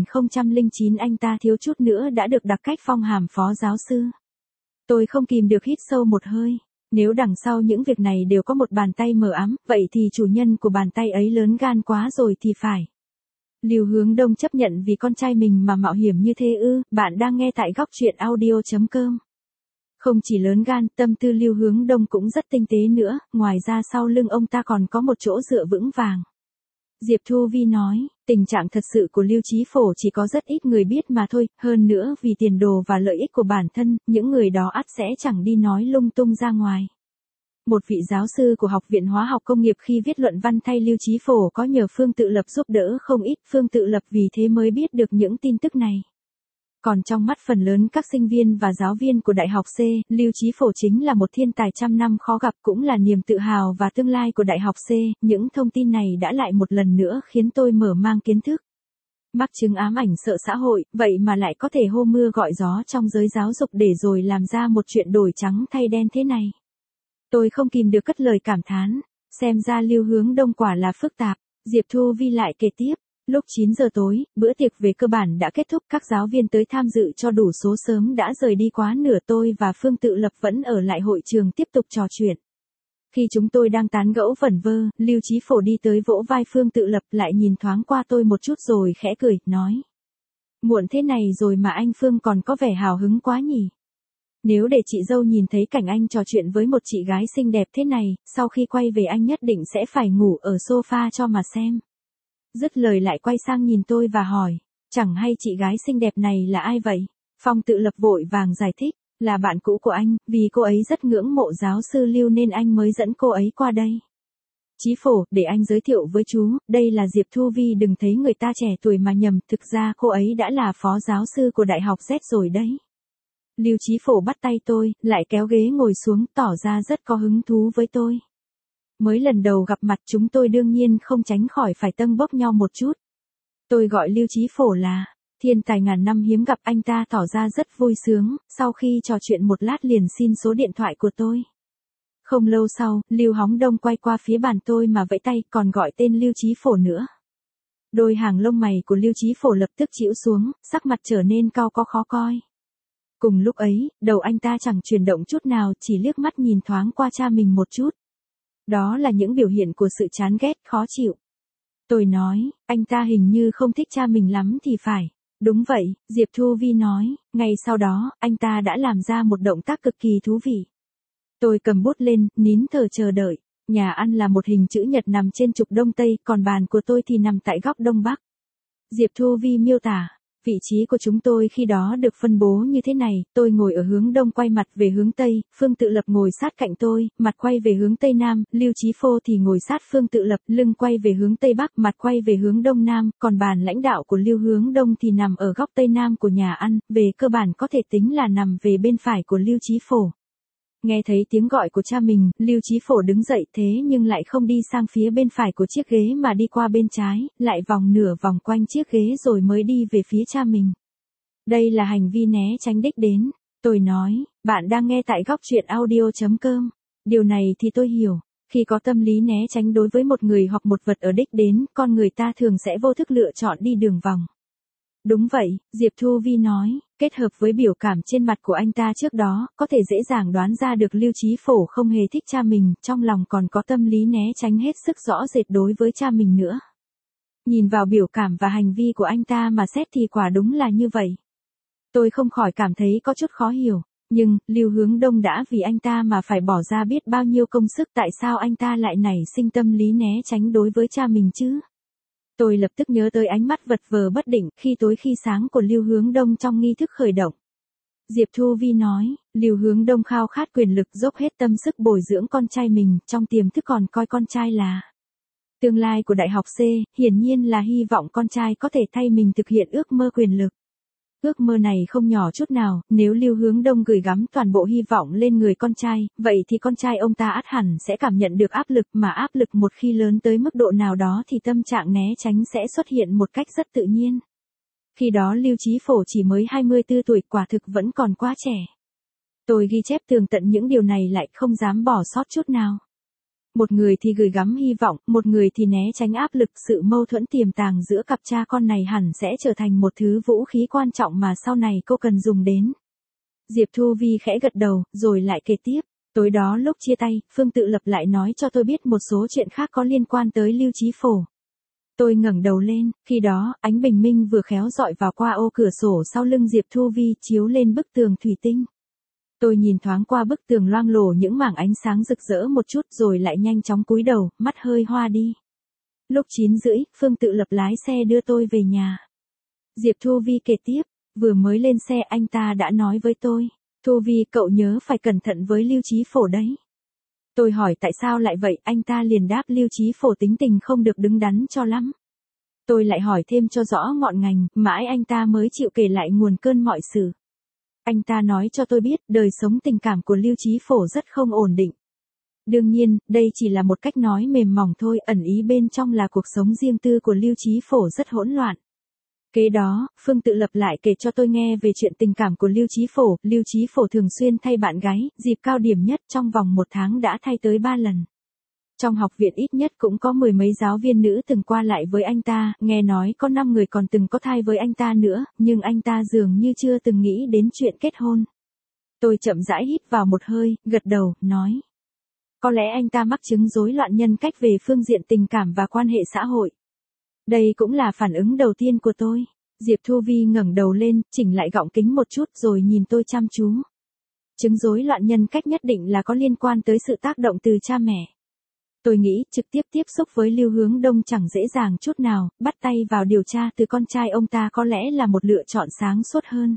2009 anh ta thiếu chút nữa đã được đặc cách phong hàm phó giáo sư. Tôi không kìm được hít sâu một hơi. Nếu đằng sau những việc này đều có một bàn tay mờ ám, vậy thì chủ nhân của bàn tay ấy lớn gan quá rồi thì phải. Lưu Hướng Đông chấp nhận vì con trai mình mà mạo hiểm như thế ư? Bạn đang nghe tại góc truyện audio.com. Không chỉ lớn gan, tâm tư Lưu Hướng Đông cũng rất tinh tế nữa, ngoài ra sau lưng ông ta còn có một chỗ dựa vững vàng. Diệp Thu Vi nói, tình trạng thật sự của Lưu Chí Phổ chỉ có rất ít người biết mà thôi, hơn nữa vì tiền đồ và lợi ích của bản thân, những người đó ắt sẽ chẳng đi nói lung tung ra ngoài. Một vị giáo sư của Học viện Hóa học Công nghiệp khi viết luận văn thay Lưu Chí Phổ có nhờ Phương Tự Lập giúp đỡ không ít, Phương Tự Lập vì thế mới biết được những tin tức này. Còn trong mắt phần lớn các sinh viên và giáo viên của Đại học C, Lưu Chí Phổ chính là một thiên tài trăm năm khó gặp, cũng là niềm tự hào và tương lai của Đại học C. Những thông tin này đã lại một lần nữa khiến tôi mở mang kiến thức. Mắc chứng ám ảnh sợ xã hội, vậy mà lại có thể hô mưa gọi gió trong giới giáo dục để rồi làm ra một chuyện đổi trắng thay đen thế này. Tôi không kìm được cất lời cảm thán, xem ra Lưu Hướng Đông quả là phức tạp. Diệp Thu Vi lại kể tiếp. Lúc 9 giờ tối, bữa tiệc về cơ bản đã kết thúc, các giáo viên tới tham dự cho đủ số sớm đã rời đi quá nửa, tôi và Phương Tự Lập vẫn ở lại hội trường tiếp tục trò chuyện. Khi chúng tôi đang tán gẫu vẩn vơ, Lưu Chí Phổ đi tới vỗ vai Phương Tự Lập, lại nhìn thoáng qua tôi một chút rồi khẽ cười, nói. Muộn thế này rồi mà anh Phương còn có vẻ hào hứng quá nhỉ. Nếu để chị dâu nhìn thấy cảnh anh trò chuyện với một chị gái xinh đẹp thế này, sau khi quay về anh nhất định sẽ phải ngủ ở sofa cho mà xem. Dứt lời lại quay sang nhìn tôi và hỏi, chẳng hay chị gái xinh đẹp này là ai vậy? Phong Tự Lập vội vàng giải thích, là bạn cũ của anh, vì cô ấy rất ngưỡng mộ giáo sư Lưu nên anh mới dẫn cô ấy qua đây. Chí Phổ, để anh giới thiệu với chú, đây là Diệp Thu Vi, đừng thấy người ta trẻ tuổi mà nhầm, thực ra cô ấy đã là phó giáo sư của Đại học Z rồi đấy. Lưu Chí Phổ bắt tay tôi, lại kéo ghế ngồi xuống, tỏ ra rất có hứng thú với tôi. Mới lần đầu gặp mặt chúng tôi đương nhiên không tránh khỏi phải tâng bốc nhau một chút. Tôi gọi Lưu Chí Phổ là thiên tài ngàn năm hiếm gặp, anh ta tỏ ra rất vui sướng, sau khi trò chuyện một lát liền xin số điện thoại của tôi. Không lâu sau, Lưu Hóng Đông quay qua phía bàn tôi mà vẫy tay, còn gọi tên Lưu Chí Phổ nữa. Đôi hàng lông mày của Lưu Chí Phổ lập tức chĩu xuống, sắc mặt trở nên cau có khó coi. Cùng lúc ấy, đầu anh ta chẳng chuyển động chút nào, chỉ liếc mắt nhìn thoáng qua cha mình một chút. Đó là những biểu hiện của sự chán ghét, khó chịu. Tôi nói, anh ta hình như không thích cha mình lắm thì phải. Đúng vậy, Diệp Thu Vi nói, ngay sau đó, anh ta đã làm ra một động tác cực kỳ thú vị. Tôi cầm bút lên, nín thở chờ đợi. Nhà ăn là một hình chữ nhật nằm trên trục đông tây, còn bàn của tôi thì nằm tại góc đông bắc. Diệp Thu Vi miêu tả, vị trí của chúng tôi khi đó được phân bố như thế này, tôi ngồi ở hướng đông quay mặt về hướng tây, Phương Tự Lập ngồi sát cạnh tôi, mặt quay về hướng tây nam, Lưu Chí Phô thì ngồi sát Phương Tự Lập, lưng quay về hướng tây bắc, mặt quay về hướng đông nam, còn bàn lãnh đạo của Lưu hướng đông thì nằm ở góc tây nam của nhà ăn, về cơ bản có thể tính là nằm về bên phải của Lưu Chí Phổ. Nghe thấy tiếng gọi của cha mình, Lưu Chí Phổ đứng dậy thế nhưng lại không đi sang phía bên phải của chiếc ghế mà đi qua bên trái, lại vòng nửa vòng quanh chiếc ghế rồi mới đi về phía cha mình. Đây là hành vi né tránh đích đến. Tôi nói, bạn đang nghe tại góc truyện audio.com. Điều này thì tôi hiểu. Khi có tâm lý né tránh đối với một người hoặc một vật ở đích đến, con người ta thường sẽ vô thức lựa chọn đi đường vòng. Đúng vậy, Diệp Thu Vi nói, kết hợp với biểu cảm trên mặt của anh ta trước đó, có thể dễ dàng đoán ra được Lưu Chí Phổ không hề thích cha mình, trong lòng còn có tâm lý né tránh hết sức rõ rệt đối với cha mình nữa. Nhìn vào biểu cảm và hành vi của anh ta mà xét thì quả đúng là như vậy. Tôi không khỏi cảm thấy có chút khó hiểu, nhưng, Lưu Hướng Đông đã vì anh ta mà phải bỏ ra biết bao nhiêu công sức, tại sao anh ta lại nảy sinh tâm lý né tránh đối với cha mình chứ? Tôi lập tức nhớ tới ánh mắt vật vờ bất định khi tối khi sáng của Lưu Hướng Đông trong nghi thức khởi động. Diệp Thu Vi nói, Lưu Hướng Đông khao khát quyền lực dốc hết tâm sức bồi dưỡng con trai mình, trong tiềm thức còn coi con trai là tương lai của đại học C, hiển nhiên là hy vọng con trai có thể thay mình thực hiện ước mơ quyền lực. Ước mơ này không nhỏ chút nào, nếu Lưu Hướng Đông gửi gắm toàn bộ hy vọng lên người con trai, vậy thì con trai ông ta ắt hẳn sẽ cảm nhận được áp lực, mà áp lực một khi lớn tới mức độ nào đó thì tâm trạng né tránh sẽ xuất hiện một cách rất tự nhiên. Khi đó Lưu Chí Phổ chỉ mới 24 tuổi, quả thực vẫn còn quá trẻ. Tôi ghi chép tường tận những điều này lại, không dám bỏ sót chút nào. Một người thì gửi gắm hy vọng, một người thì né tránh áp lực, sự mâu thuẫn tiềm tàng giữa cặp cha con này hẳn sẽ trở thành một thứ vũ khí quan trọng mà sau này cô cần dùng đến. Diệp Thu Vi khẽ gật đầu, rồi lại kể tiếp. Tối đó lúc chia tay, Phương Tự Lập lại nói cho tôi biết một số chuyện khác có liên quan tới Lưu Chí Phổ. Tôi ngẩng đầu lên, khi đó, ánh bình minh vừa khéo dọi vào qua ô cửa sổ sau lưng Diệp Thu Vi chiếu lên bức tường thủy tinh. Tôi nhìn thoáng qua bức tường loang lổ những mảng ánh sáng rực rỡ một chút rồi lại nhanh chóng cúi đầu, mắt hơi hoa đi. Lúc 9:30, Phương Tự Lập lái xe đưa tôi về nhà. Diệp Thu Vi kể tiếp, vừa mới lên xe anh ta đã nói với tôi, Thu Vi cậu nhớ phải cẩn thận với Lưu Chí Phổ đấy. Tôi hỏi tại sao lại vậy, anh ta liền đáp Lưu Chí Phổ tính tình không được đứng đắn cho lắm. Tôi lại hỏi thêm cho rõ ngọn ngành, mãi anh ta mới chịu kể lại nguồn cơn mọi sự. Anh ta nói cho tôi biết đời sống tình cảm của Lưu Chí Phổ rất không ổn định. Đương nhiên, đây chỉ là một cách nói mềm mỏng thôi, ẩn ý bên trong là cuộc sống riêng tư của Lưu Chí Phổ rất hỗn loạn. Kế đó, Phương Tự Lập lại kể cho tôi nghe về chuyện tình cảm của Lưu Chí Phổ. Lưu Chí Phổ thường xuyên thay bạn gái, dịp cao điểm nhất trong vòng 1 tháng đã thay tới 3 lần. Trong học viện ít nhất cũng có 10 mấy giáo viên nữ từng qua lại với anh ta, nghe nói có 5 người còn từng có thai với anh ta nữa, nhưng anh ta dường như chưa từng nghĩ đến chuyện kết hôn. Tôi chậm rãi hít vào một hơi, gật đầu, nói. Có lẽ anh ta mắc chứng rối loạn nhân cách về phương diện tình cảm và quan hệ xã hội. Đây cũng là phản ứng đầu tiên của tôi. Diệp Thu Vi ngẩng đầu lên, chỉnh lại gọng kính một chút rồi nhìn tôi chăm chú. Chứng rối loạn nhân cách nhất định là có liên quan tới sự tác động từ cha mẹ. Tôi nghĩ trực tiếp tiếp xúc với Lưu Hướng Đông chẳng dễ dàng chút nào, bắt tay vào điều tra từ con trai ông ta có lẽ là một lựa chọn sáng suốt hơn.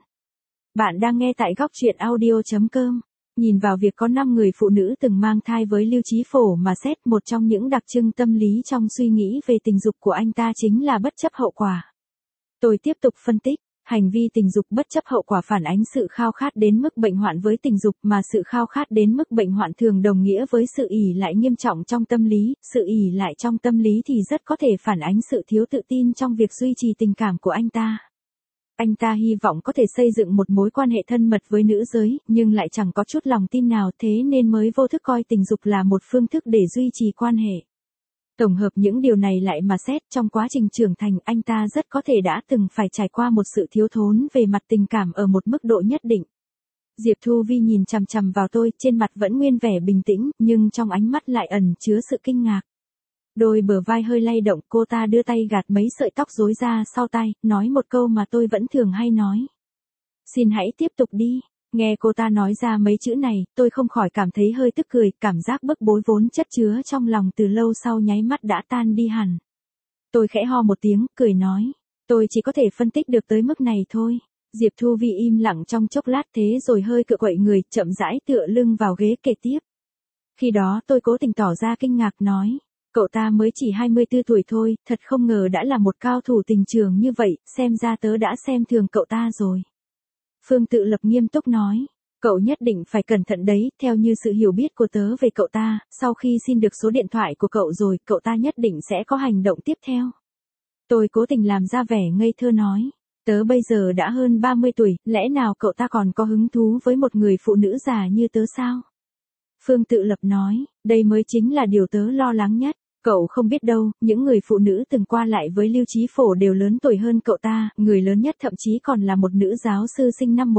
Bạn đang nghe tại góc truyện audio.com. Nhìn vào việc có 5 người phụ nữ từng mang thai với Lưu Chí Phổ mà xét, một trong những đặc trưng tâm lý trong suy nghĩ về tình dục của anh ta chính là bất chấp hậu quả. Tôi tiếp tục phân tích. Hành vi tình dục bất chấp hậu quả phản ánh sự khao khát đến mức bệnh hoạn với tình dục, mà sự khao khát đến mức bệnh hoạn thường đồng nghĩa với sự ỷ lại nghiêm trọng trong tâm lý, sự ỷ lại trong tâm lý thì rất có thể phản ánh sự thiếu tự tin trong việc duy trì tình cảm của anh ta. Anh ta hy vọng có thể xây dựng một mối quan hệ thân mật với nữ giới, nhưng lại chẳng có chút lòng tin nào, thế nên mới vô thức coi tình dục là một phương thức để duy trì quan hệ. Tổng hợp những điều này lại mà xét, trong quá trình trưởng thành anh ta rất có thể đã từng phải trải qua một sự thiếu thốn về mặt tình cảm ở một mức độ nhất định. Diệp Thu Vi nhìn chằm chằm vào tôi, trên mặt vẫn nguyên vẻ bình tĩnh, nhưng trong ánh mắt lại ẩn chứa sự kinh ngạc. Đôi bờ vai hơi lay động, cô ta đưa tay gạt mấy sợi tóc rối ra sau tai, nói một câu mà tôi vẫn thường hay nói. Xin hãy tiếp tục đi. Nghe cô ta nói ra mấy chữ này, tôi không khỏi cảm thấy hơi tức cười, cảm giác bức bối vốn chất chứa trong lòng từ lâu sau nháy mắt đã tan đi hẳn. Tôi khẽ ho một tiếng, cười nói. Tôi chỉ có thể phân tích được tới mức này thôi. Diệp Thu Vi im lặng trong chốc lát thế rồi hơi cựa quậy người, chậm rãi tựa lưng vào ghế kể tiếp. Khi đó tôi cố tình tỏ ra kinh ngạc nói. Cậu ta mới chỉ 24 tuổi thôi, thật không ngờ đã là một cao thủ tình trường như vậy, xem ra tớ đã xem thường cậu ta rồi. Phương Tự Lập nghiêm túc nói. Cậu nhất định phải cẩn thận đấy, theo như sự hiểu biết của tớ về cậu ta, sau khi xin được số điện thoại của cậu rồi, cậu ta nhất định sẽ có hành động tiếp theo. Tôi cố tình làm ra vẻ ngây thơ nói. Tớ bây giờ đã hơn 30 tuổi, lẽ nào cậu ta còn có hứng thú với một người phụ nữ già như tớ sao? Phương Tự Lập nói, đây mới chính là điều tớ lo lắng nhất. Cậu không biết đâu, những người phụ nữ từng qua lại với Lưu Chí Phổ đều lớn tuổi hơn cậu ta, người lớn nhất thậm chí còn là một nữ giáo sư sinh năm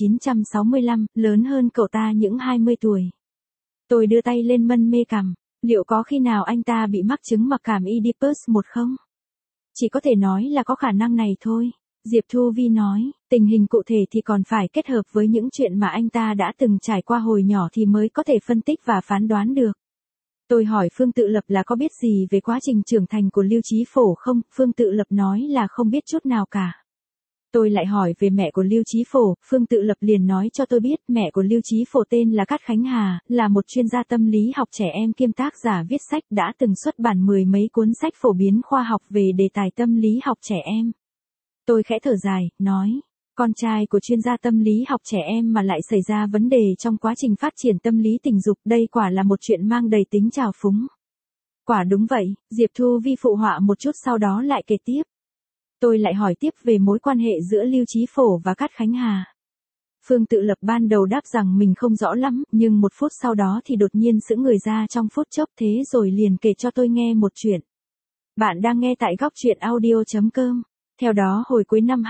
1965, lớn hơn cậu ta những 20 tuổi. Tôi đưa tay lên mân mê cằm, liệu có khi nào anh ta bị mắc chứng mặc cảm Oedipus một không? Chỉ có thể nói là có khả năng này thôi. Diệp Thu Vi nói, tình hình cụ thể thì còn phải kết hợp với những chuyện mà anh ta đã từng trải qua hồi nhỏ thì mới có thể phân tích và phán đoán được. Tôi hỏi Phương Tự Lập là có biết gì về quá trình trưởng thành của Lưu Chí Phổ không, Phương Tự Lập nói là không biết chút nào cả. Tôi lại hỏi về mẹ của Lưu Chí Phổ, Phương Tự Lập liền nói cho tôi biết mẹ của Lưu Chí Phổ tên là Cát Khánh Hà, là một chuyên gia tâm lý học trẻ em kiêm tác giả viết sách, đã từng xuất bản mười mấy cuốn sách phổ biến khoa học về đề tài tâm lý học trẻ em. Tôi khẽ thở dài, nói, con trai của chuyên gia tâm lý học trẻ em mà lại xảy ra vấn đề trong quá trình phát triển tâm lý tình dục, đây quả là một chuyện mang đầy tính trào phúng. Quả đúng vậy, Diệp Thu Vi phụ họa một chút sau đó lại kể tiếp. Tôi lại hỏi tiếp về mối quan hệ giữa Lưu Chí Phổ và Cát Khánh Hà. Phương Tự Lập ban đầu đáp rằng mình không rõ lắm, nhưng một phút sau đó thì đột nhiên sững người ra trong phút chốc thế rồi liền kể cho tôi nghe một chuyện. Bạn đang nghe tại góc truyện audio.com. Theo đó hồi cuối năm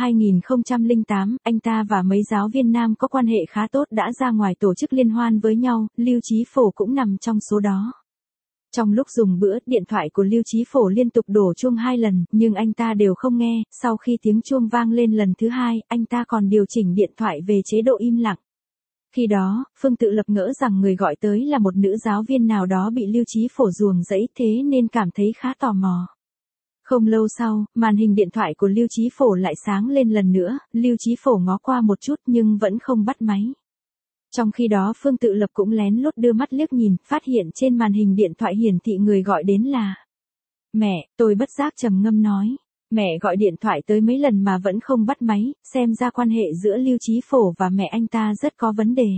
2008, anh ta và mấy giáo viên nam có quan hệ khá tốt đã ra ngoài tổ chức liên hoan với nhau, Lưu Chí Phổ cũng nằm trong số đó. Trong lúc dùng bữa, điện thoại của Lưu Chí Phổ liên tục đổ chuông 2 lần, nhưng anh ta đều không nghe, sau khi tiếng chuông vang lên lần thứ 2, anh ta còn điều chỉnh điện thoại về chế độ im lặng. Khi đó, Phương Tự Lập ngỡ rằng người gọi tới là một nữ giáo viên nào đó bị Lưu Chí Phổ ruồng rẫy thế nên cảm thấy khá tò mò. Không lâu sau, màn hình điện thoại của Lưu Chí Phổ lại sáng lên lần nữa, Lưu Chí Phổ ngó qua một chút nhưng vẫn không bắt máy. Trong khi đó Phương Tự Lập cũng lén lút đưa mắt liếc nhìn, phát hiện trên màn hình điện thoại hiển thị người gọi đến là mẹ. Tôi bất giác trầm ngâm nói, mẹ gọi điện thoại tới mấy lần mà vẫn không bắt máy, xem ra quan hệ giữa Lưu Chí Phổ và mẹ anh ta rất có vấn đề.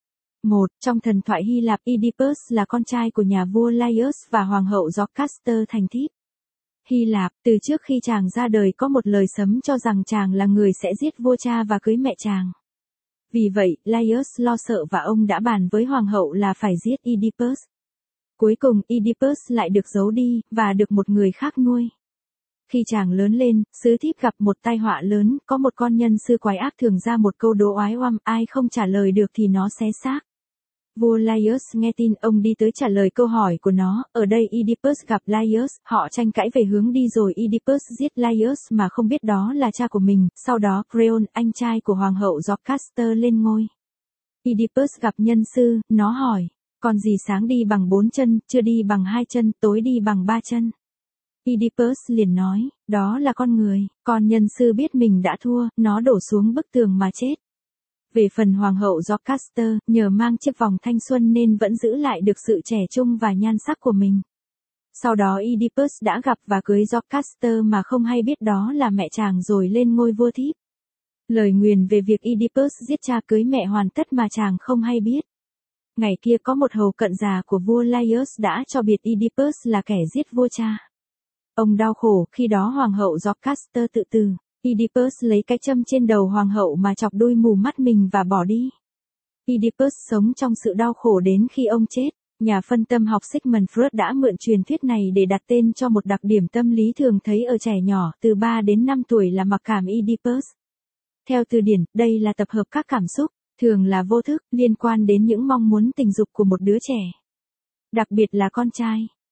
Trong thần thoại Hy Lạp, Oedipus là con trai của nhà vua Laios và hoàng hậu Jocasta thành thiếp. Hy Lạp, từ trước khi chàng ra đời có một lời sấm cho rằng chàng là người sẽ giết vua cha và cưới mẹ chàng. Vì vậy, Laios lo sợ và ông đã bàn với hoàng hậu là phải giết Oedipus. Cuối cùng, Oedipus lại được giấu đi, và được một người khác nuôi. Khi chàng lớn lên, sứ thiếp gặp một tai họa lớn, có một con nhân sư quái ác thường ra một câu đố oái oăm, ai không trả lời được thì nó xé xác. Vua Laios nghe tin ông đi tới trả lời câu hỏi của nó, ở đây Oedipus gặp Laios, họ tranh cãi về hướng đi rồi Oedipus giết Laios mà không biết đó là cha của mình, sau đó Creon, anh trai của hoàng hậu Jocasta lên ngôi. Oedipus gặp nhân sư, nó hỏi, con gì sáng đi bằng 4 chân, chưa đi bằng 2 chân, tối đi bằng 3 chân. Oedipus liền nói, đó là con người, còn nhân sư biết mình đã thua, nó đổ xuống bức tường mà chết. Về phần hoàng hậu Jocasta, nhờ mang chiếc vòng thanh xuân nên vẫn giữ lại được sự trẻ trung và nhan sắc của mình. Sau đó Oedipus đã gặp và cưới Jocasta mà không hay biết đó là mẹ chàng rồi lên ngôi vua thiếp. Lời nguyền về việc Oedipus giết cha cưới mẹ hoàn tất mà chàng không hay biết. Ngày kia có một hầu cận già của vua Laios đã cho biệt Oedipus là kẻ giết vua cha. Ông đau khổ, khi đó hoàng hậu Jocasta tự tử. Oedipus lấy cái châm trên đầu hoàng hậu mà chọc đuôi mù mắt mình và bỏ đi. Oedipus sống trong sự đau khổ đến khi ông chết. Nhà phân tâm học Sigmund Freud đã mượn truyền thuyết này để đặt tên cho một đặc điểm tâm lý thường thấy ở trẻ nhỏ từ 3 đến 5 tuổi là mặc cảm Oedipus. Theo từ điển, đây là tập hợp các cảm xúc, thường là vô thức, liên quan đến những mong muốn tình dục của một đứa trẻ. Đặc biệt là con trai.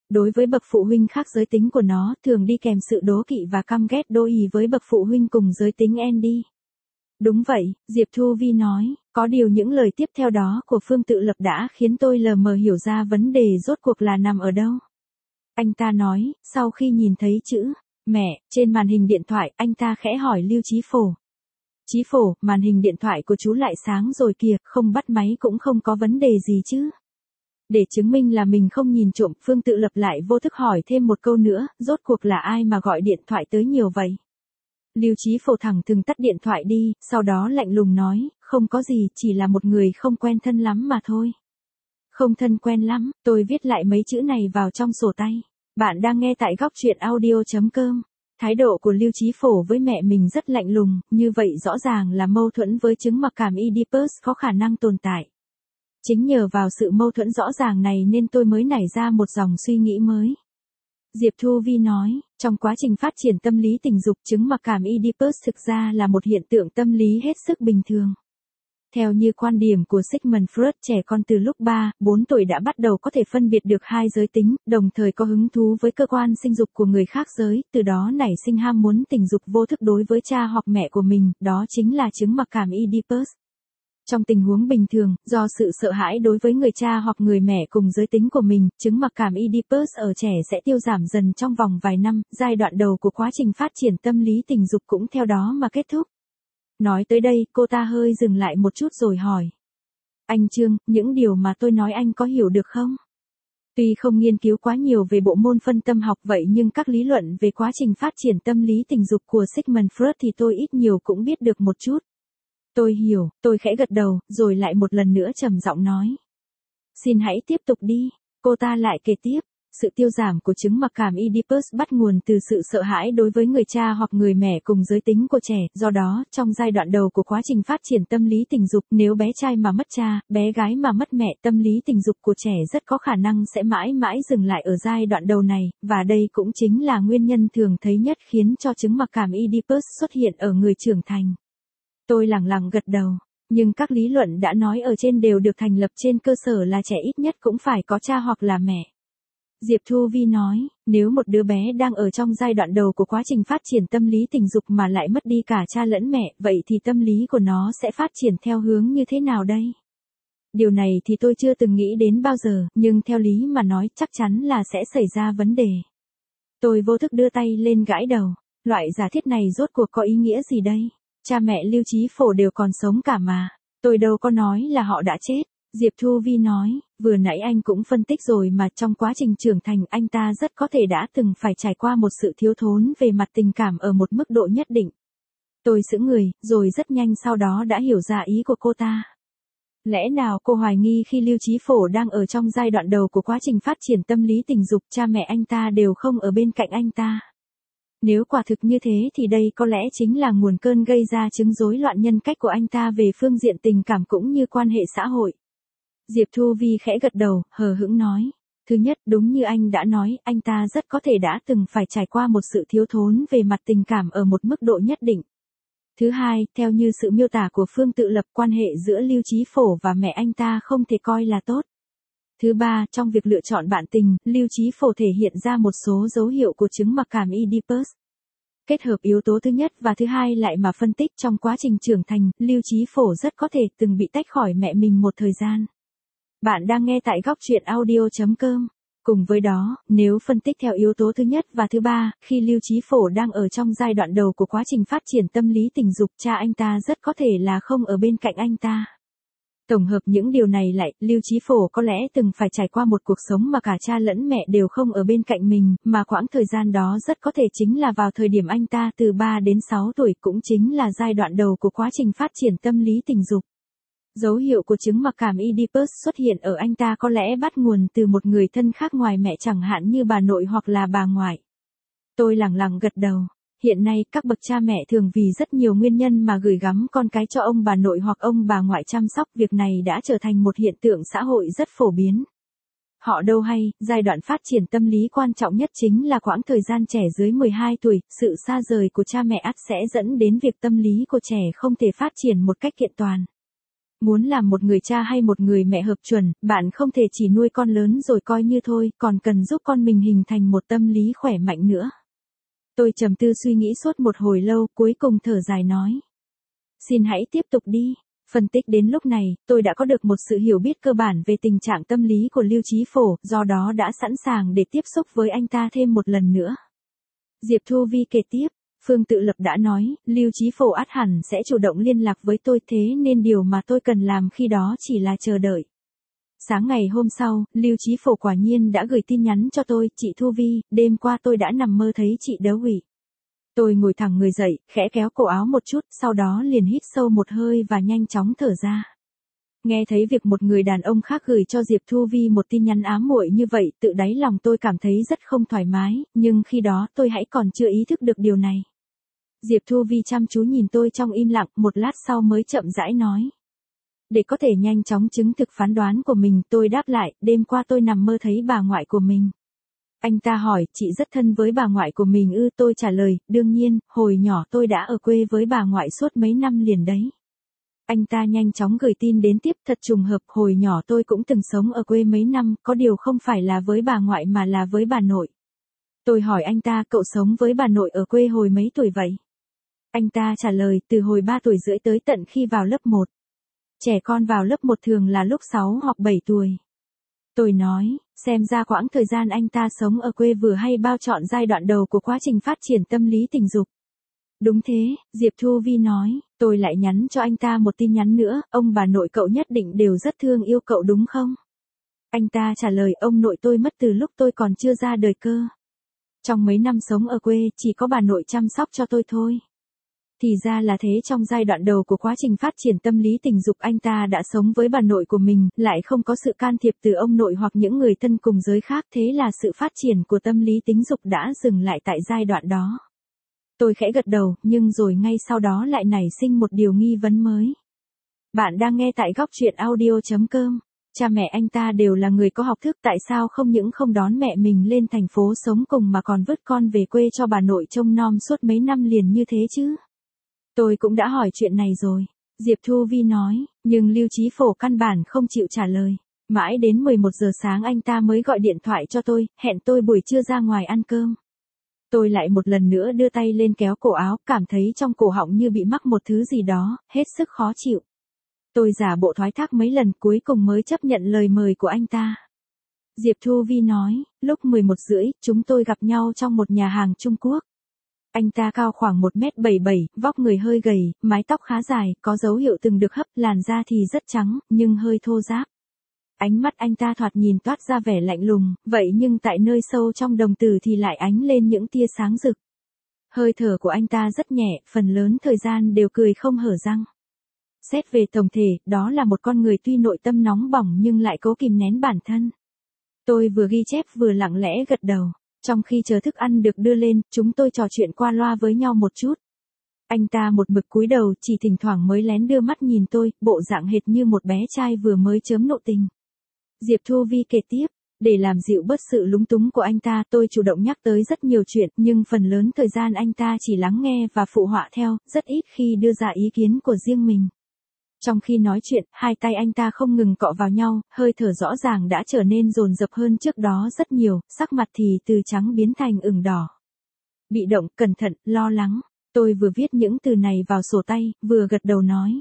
Đối với bậc phụ huynh khác giới tính của nó thường đi kèm sự đố kỵ và căm ghét đôi ì với bậc phụ huynh cùng giới tính Andy. Đúng vậy, Diệp Thu Vi nói, có điều những lời tiếp theo đó của Phương Tự Lập đã khiến tôi lờ mờ hiểu ra vấn đề rốt cuộc là nằm ở đâu. Anh ta nói, sau khi nhìn thấy chữ mẹ trên màn hình điện thoại, anh ta khẽ hỏi Lưu Chí Phổ. Chí Phổ, màn hình điện thoại của chú lại sáng rồi kìa, không bắt máy cũng không có vấn đề gì chứ. Để chứng minh là mình không nhìn trộm, Phương Tự Lập lại vô thức hỏi thêm một câu nữa, rốt cuộc là ai mà gọi điện thoại tới nhiều vậy? Lưu Chí Phổ thẳng thừng tắt điện thoại đi, sau đó lạnh lùng nói, không có gì, chỉ là một người không quen thân lắm mà thôi. Không thân quen lắm, tôi viết lại mấy chữ này vào trong sổ tay. Bạn đang nghe tại góc truyện audio.com. Thái độ của Lưu Chí Phổ với mẹ mình rất lạnh lùng, như vậy rõ ràng là mâu thuẫn với chứng mặc cảm Oedipus có khả năng tồn tại. Chính nhờ vào sự mâu thuẫn rõ ràng này nên tôi mới nảy ra một dòng suy nghĩ mới. Diệp Thu Vi nói, trong quá trình phát triển tâm lý tình dục, chứng mặc cảm Oedipus thực ra là một hiện tượng tâm lý hết sức bình thường. Theo như quan điểm của Sigmund Freud, trẻ con từ lúc 3, 4 tuổi đã bắt đầu có thể phân biệt được hai giới tính, đồng thời có hứng thú với cơ quan sinh dục của người khác giới, từ đó nảy sinh ham muốn tình dục vô thức đối với cha hoặc mẹ của mình, đó chính là chứng mặc cảm Oedipus. Trong tình huống bình thường, do sự sợ hãi đối với người cha hoặc người mẹ cùng giới tính của mình, chứng mặc cảm Oedipus ở trẻ sẽ tiêu giảm dần trong vòng vài năm, giai đoạn đầu của quá trình phát triển tâm lý tình dục cũng theo đó mà kết thúc. Nói tới đây, cô ta hơi dừng lại một chút rồi hỏi. Anh Trương, những điều mà tôi nói anh có hiểu được không? Tuy không nghiên cứu quá nhiều về bộ môn phân tâm học vậy nhưng các lý luận về quá trình phát triển tâm lý tình dục của Sigmund Freud thì tôi ít nhiều cũng biết được một chút. Tôi hiểu, tôi khẽ gật đầu, rồi lại một lần nữa trầm giọng nói. Xin hãy tiếp tục đi, cô ta lại kể tiếp. Sự tiêu giảm của chứng mặc cảm Oedipus bắt nguồn từ sự sợ hãi đối với người cha hoặc người mẹ cùng giới tính của trẻ, do đó, trong giai đoạn đầu của quá trình phát triển tâm lý tình dục, nếu bé trai mà mất cha, bé gái mà mất mẹ, tâm lý tình dục của trẻ rất có khả năng sẽ mãi mãi dừng lại ở giai đoạn đầu này, và đây cũng chính là nguyên nhân thường thấy nhất khiến cho chứng mặc cảm Oedipus xuất hiện ở người trưởng thành. Tôi lẳng lặng gật đầu. Nhưng các lý luận đã nói ở trên đều được thành lập trên cơ sở là trẻ ít nhất cũng phải có cha hoặc là mẹ. Diệp Thu Vi nói, nếu một đứa bé đang ở trong giai đoạn đầu của quá trình phát triển tâm lý tình dục mà lại mất đi cả cha lẫn mẹ, vậy thì tâm lý của nó sẽ phát triển theo hướng như thế nào đây? Điều này thì tôi chưa từng nghĩ đến bao giờ, nhưng theo lý mà nói chắc chắn là sẽ xảy ra vấn đề. Tôi vô thức đưa tay lên gãi đầu, loại giả thiết này rốt cuộc có ý nghĩa gì đây? Cha mẹ Lưu Chí Phổ đều còn sống cả mà, tôi đâu có nói là họ đã chết. Diệp Thu Vi nói, vừa nãy anh cũng phân tích rồi mà trong quá trình trưởng thành anh ta rất có thể đã từng phải trải qua một sự thiếu thốn về mặt tình cảm ở một mức độ nhất định. Tôi sững người, rồi rất nhanh sau đó đã hiểu ra ý của cô ta. Lẽ nào cô hoài nghi khi Lưu Chí Phổ đang ở trong giai đoạn đầu của quá trình phát triển tâm lý tình dục, cha mẹ anh ta đều không ở bên cạnh anh ta? Nếu quả thực như thế thì đây có lẽ chính là nguồn cơn gây ra chứng rối loạn nhân cách của anh ta về phương diện tình cảm cũng như quan hệ xã hội. Diệp Thu Vi khẽ gật đầu, hờ hững nói. Thứ nhất, đúng như anh đã nói, anh ta rất có thể đã từng phải trải qua một sự thiếu thốn về mặt tình cảm ở một mức độ nhất định. Thứ hai, theo như sự miêu tả của Phương Tự Lập, quan hệ giữa Lưu Chí Phổ và mẹ anh ta không thể coi là tốt. Thứ ba, trong việc lựa chọn bạn tình, Lưu Chí Phổ thể hiện ra một số dấu hiệu của chứng mặc cảm Oedipus. Kết hợp yếu tố thứ nhất và thứ hai lại mà phân tích trong quá trình trưởng thành, Lưu Chí Phổ rất có thể từng bị tách khỏi mẹ mình một thời gian. Bạn đang nghe tại góc truyện audio.com. Cùng với đó, nếu phân tích theo yếu tố thứ nhất và thứ ba, khi Lưu Chí Phổ đang ở trong giai đoạn đầu của quá trình phát triển tâm lý tình dục, cha anh ta rất có thể là không ở bên cạnh anh ta. Tổng hợp những điều này lại, Lưu Chí Phổ có lẽ từng phải trải qua một cuộc sống mà cả cha lẫn mẹ đều không ở bên cạnh mình, mà quãng thời gian đó rất có thể chính là vào thời điểm anh ta từ 3 đến 6 tuổi, cũng chính là giai đoạn đầu của quá trình phát triển tâm lý tình dục. Dấu hiệu của chứng mặc cảm Oedipus xuất hiện ở anh ta có lẽ bắt nguồn từ một người thân khác ngoài mẹ, chẳng hạn như bà nội hoặc là bà ngoại. Tôi lẳng lặng gật đầu. Hiện nay, các bậc cha mẹ thường vì rất nhiều nguyên nhân mà gửi gắm con cái cho ông bà nội hoặc ông bà ngoại chăm sóc, việc này đã trở thành một hiện tượng xã hội rất phổ biến. Họ đâu hay, giai đoạn phát triển tâm lý quan trọng nhất chính là quãng thời gian trẻ dưới 12 tuổi, sự xa rời của cha mẹ ắt sẽ dẫn đến việc tâm lý của trẻ không thể phát triển một cách kiện toàn. Muốn làm một người cha hay một người mẹ hợp chuẩn, bạn không thể chỉ nuôi con lớn rồi coi như thôi, còn cần giúp con mình hình thành một tâm lý khỏe mạnh nữa. Tôi trầm tư suy nghĩ suốt một hồi lâu, cuối cùng thở dài nói. Xin hãy tiếp tục đi. Phân tích đến lúc này, tôi đã có được một sự hiểu biết cơ bản về tình trạng tâm lý của Lưu Chí Phổ, do đó đã sẵn sàng để tiếp xúc với anh ta thêm một lần nữa. Diệp Thu Vi kể tiếp, Phương Tự Lập đã nói, Lưu Chí Phổ ắt hẳn sẽ chủ động liên lạc với tôi, thế nên điều mà tôi cần làm khi đó chỉ là chờ đợi. Sáng ngày hôm sau, Lưu Chí Phổ quả nhiên đã gửi tin nhắn cho tôi, chị Thu Vi, đêm qua tôi đã nằm mơ thấy chị Đớ Ủy. Tôi ngồi thẳng người dậy, khẽ kéo cổ áo một chút, sau đó liền hít sâu một hơi và nhanh chóng thở ra. Nghe thấy việc một người đàn ông khác gửi cho Diệp Thu Vi một tin nhắn ám muội như vậy, tự đáy lòng tôi cảm thấy rất không thoải mái, nhưng khi đó tôi hãy còn chưa ý thức được điều này. Diệp Thu Vi chăm chú nhìn tôi trong im lặng, một lát sau mới chậm rãi nói. Để có thể nhanh chóng chứng thực phán đoán của mình, tôi đáp lại, đêm qua tôi nằm mơ thấy bà ngoại của mình. Anh ta hỏi, chị rất thân với bà ngoại của mình ư? Tôi trả lời, đương nhiên, hồi nhỏ tôi đã ở quê với bà ngoại suốt mấy năm liền đấy. Anh ta nhanh chóng gửi tin đến tiếp, thật trùng hợp, hồi nhỏ tôi cũng từng sống ở quê mấy năm, có điều không phải là với bà ngoại mà là với bà nội. Tôi hỏi anh ta, cậu sống với bà nội ở quê hồi mấy tuổi vậy? Anh ta trả lời, từ hồi 3 tuổi rưỡi tới tận khi vào lớp 1. Trẻ con vào lớp 1 thường là lúc 6 hoặc 7 tuổi. Tôi nói, xem ra quãng thời gian anh ta sống ở quê vừa hay bao trọn giai đoạn đầu của quá trình phát triển tâm lý tình dục. Đúng thế, Diệp Thu Vi nói, tôi lại nhắn cho anh ta một tin nhắn nữa, ông bà nội cậu nhất định đều rất thương yêu cậu đúng không? Anh ta trả lời, ông nội tôi mất từ lúc tôi còn chưa ra đời cơ. Trong mấy năm sống ở quê, chỉ có bà nội chăm sóc cho tôi thôi. Thì ra là thế, trong giai đoạn đầu của quá trình phát triển tâm lý tình dục anh ta đã sống với bà nội của mình, lại không có sự can thiệp từ ông nội hoặc những người thân cùng giới khác, thế là sự phát triển của tâm lý tính dục đã dừng lại tại giai đoạn đó. Tôi khẽ gật đầu, nhưng rồi ngay sau đó lại nảy sinh một điều nghi vấn mới. Bạn đang nghe tại góc truyện audio.com. Cha mẹ anh ta đều là người có học thức, tại sao không những không đón mẹ mình lên thành phố sống cùng mà còn vứt con về quê cho bà nội trông nom suốt mấy năm liền như thế chứ? Tôi cũng đã hỏi chuyện này rồi. Diệp Thu Vi nói, nhưng Lưu Chí Phổ căn bản không chịu trả lời. Mãi đến 11 giờ sáng anh ta mới gọi điện thoại cho tôi, hẹn tôi buổi trưa ra ngoài ăn cơm. Tôi lại một lần nữa đưa tay lên kéo cổ áo, cảm thấy trong cổ họng như bị mắc một thứ gì đó, hết sức khó chịu. Tôi giả bộ thoái thác mấy lần, cuối cùng mới chấp nhận lời mời của anh ta. Diệp Thu Vi nói, lúc 11 rưỡi, chúng tôi gặp nhau trong một nhà hàng Trung Quốc. Anh ta cao khoảng 1m77, vóc người hơi gầy, mái tóc khá dài, có dấu hiệu từng được hấp, làn da thì rất trắng, nhưng hơi thô ráp. Ánh mắt anh ta thoạt nhìn toát ra vẻ lạnh lùng, vậy nhưng tại nơi sâu trong đồng tử thì lại ánh lên những tia sáng rực. Hơi thở của anh ta rất nhẹ, phần lớn thời gian đều cười không hở răng. Xét về tổng thể, đó là một con người tuy nội tâm nóng bỏng nhưng lại cố kìm nén bản thân. Tôi vừa ghi chép vừa lặng lẽ gật đầu. Trong khi chờ thức ăn được đưa lên, chúng tôi trò chuyện qua loa với nhau một chút. Anh ta một mực cúi đầu, chỉ thỉnh thoảng mới lén đưa mắt nhìn tôi, bộ dạng hệt như một bé trai vừa mới chớm nộ tình. Diệp Thu Vi kể tiếp, để làm dịu bớt sự lúng túng của anh ta, tôi chủ động nhắc tới rất nhiều chuyện, nhưng phần lớn thời gian anh ta chỉ lắng nghe và phụ họa theo, rất ít khi đưa ra ý kiến của riêng mình. Trong khi nói chuyện, hai tay anh ta không ngừng cọ vào nhau, hơi thở rõ ràng đã trở nên dồn dập hơn trước đó rất nhiều, sắc mặt thì từ trắng biến thành ửng đỏ. Bị động, cẩn thận, lo lắng. Tôi vừa viết những từ này vào sổ tay, vừa gật đầu nói.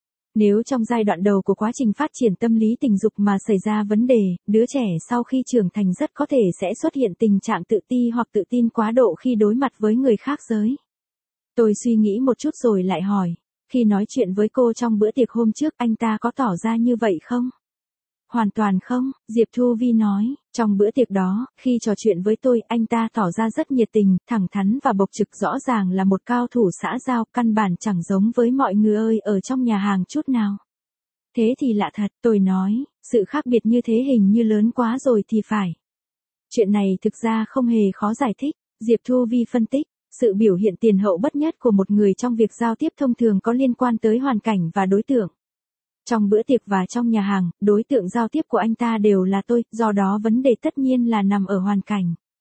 Nếu trong giai đoạn đầu của quá trình phát triển tâm lý tình dục mà xảy ra vấn đề, đứa trẻ sau khi trưởng thành rất có thể sẽ xuất hiện tình trạng tự ti hoặc tự tin quá độ khi đối mặt với người khác giới. Tôi suy nghĩ một chút rồi lại hỏi. Khi nói chuyện với cô trong bữa tiệc hôm trước, anh ta có tỏ ra như vậy không? Hoàn toàn không, Diệp Thu Vi nói, trong bữa tiệc đó, khi trò chuyện với tôi, anh ta tỏ ra rất nhiệt tình, thẳng thắn và bộc trực, rõ ràng là một cao thủ xã giao, căn bản chẳng giống với mọi người ơi ở trong nhà hàng chút nào. Thế thì lạ thật, tôi nói, sự khác biệt như thế hình như lớn quá rồi thì phải. Chuyện này thực ra không hề khó giải thích, Diệp Thu Vi phân tích. Sự biểu hiện tiền hậu bất nhất của một người trong việc giao tiếp thông thường có liên quan tới hoàn cảnh và đối tượng. Trong bữa tiệc và trong nhà hàng, đối tượng giao tiếp của anh ta đều là tôi, do đó vấn đề tất nhiên là nằm ở hoàn cảnh.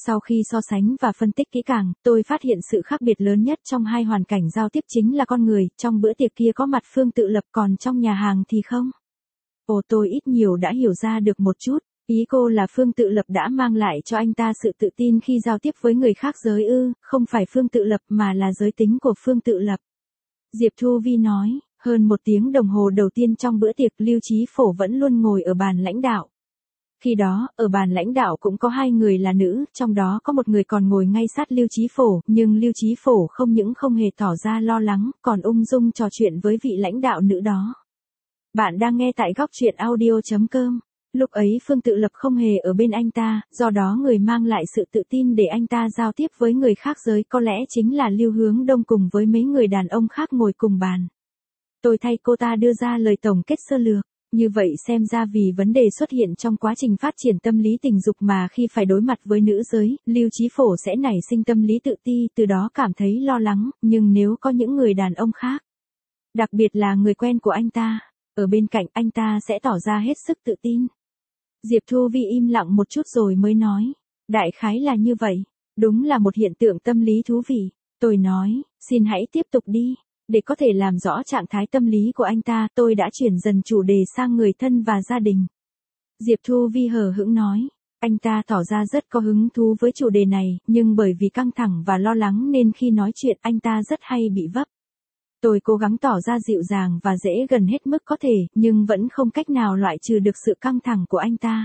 Sau khi so sánh và phân tích kỹ càng, tôi phát hiện sự khác biệt lớn nhất trong hai hoàn cảnh giao tiếp chính là con người, trong bữa tiệc kia có mặt Phương Tự Lập còn trong nhà hàng thì không. Ồ, tôi ít nhiều đã hiểu ra được một chút, ý cô là Phương Tự Lập đã mang lại cho anh ta sự tự tin khi giao tiếp với người khác giới ư, không phải Phương Tự Lập mà là giới tính của Phương Tự Lập. Diệp Thu Vi nói, hơn 1 tiếng đồng hồ đầu tiên trong bữa tiệc Lưu Chí Phổ vẫn luôn ngồi ở bàn lãnh đạo. Khi đó, ở bàn lãnh đạo cũng có 2 người là nữ, trong đó có một người còn ngồi ngay sát Lưu Chí Phổ, nhưng Lưu Chí Phổ không những không hề tỏ ra lo lắng, còn ung dung trò chuyện với vị lãnh đạo nữ đó. Bạn đang nghe tại góc truyện audio.com. Lúc ấy Phương Tự Lập không hề ở bên anh ta, do đó người mang lại sự tự tin để anh ta giao tiếp với người khác giới có lẽ chính là Lưu Hướng Đông cùng với mấy người đàn ông khác ngồi cùng bàn. Tôi thay cô ta đưa ra lời tổng kết sơ lược. Như vậy xem ra vì vấn đề xuất hiện trong quá trình phát triển tâm lý tình dục mà khi phải đối mặt với nữ giới, Lưu Chí Phổ sẽ nảy sinh tâm lý tự ti, từ đó cảm thấy lo lắng, nhưng nếu có những người đàn ông khác, đặc biệt là người quen của anh ta, ở bên cạnh anh ta sẽ tỏ ra hết sức tự tin. Diệp Thu Vi im lặng một chút rồi mới nói, đại khái là như vậy, đúng là một hiện tượng tâm lý thú vị. Tôi nói, xin hãy tiếp tục đi. Để có thể làm rõ trạng thái tâm lý của anh ta, tôi đã chuyển dần chủ đề sang người thân và gia đình. Diệp Thu Vi hờ hững nói, anh ta tỏ ra rất có hứng thú với chủ đề này, nhưng bởi vì căng thẳng và lo lắng nên khi nói chuyện anh ta rất hay bị vấp. Tôi cố gắng tỏ ra dịu dàng và dễ gần hết mức có thể, nhưng vẫn không cách nào loại trừ được sự căng thẳng của anh ta.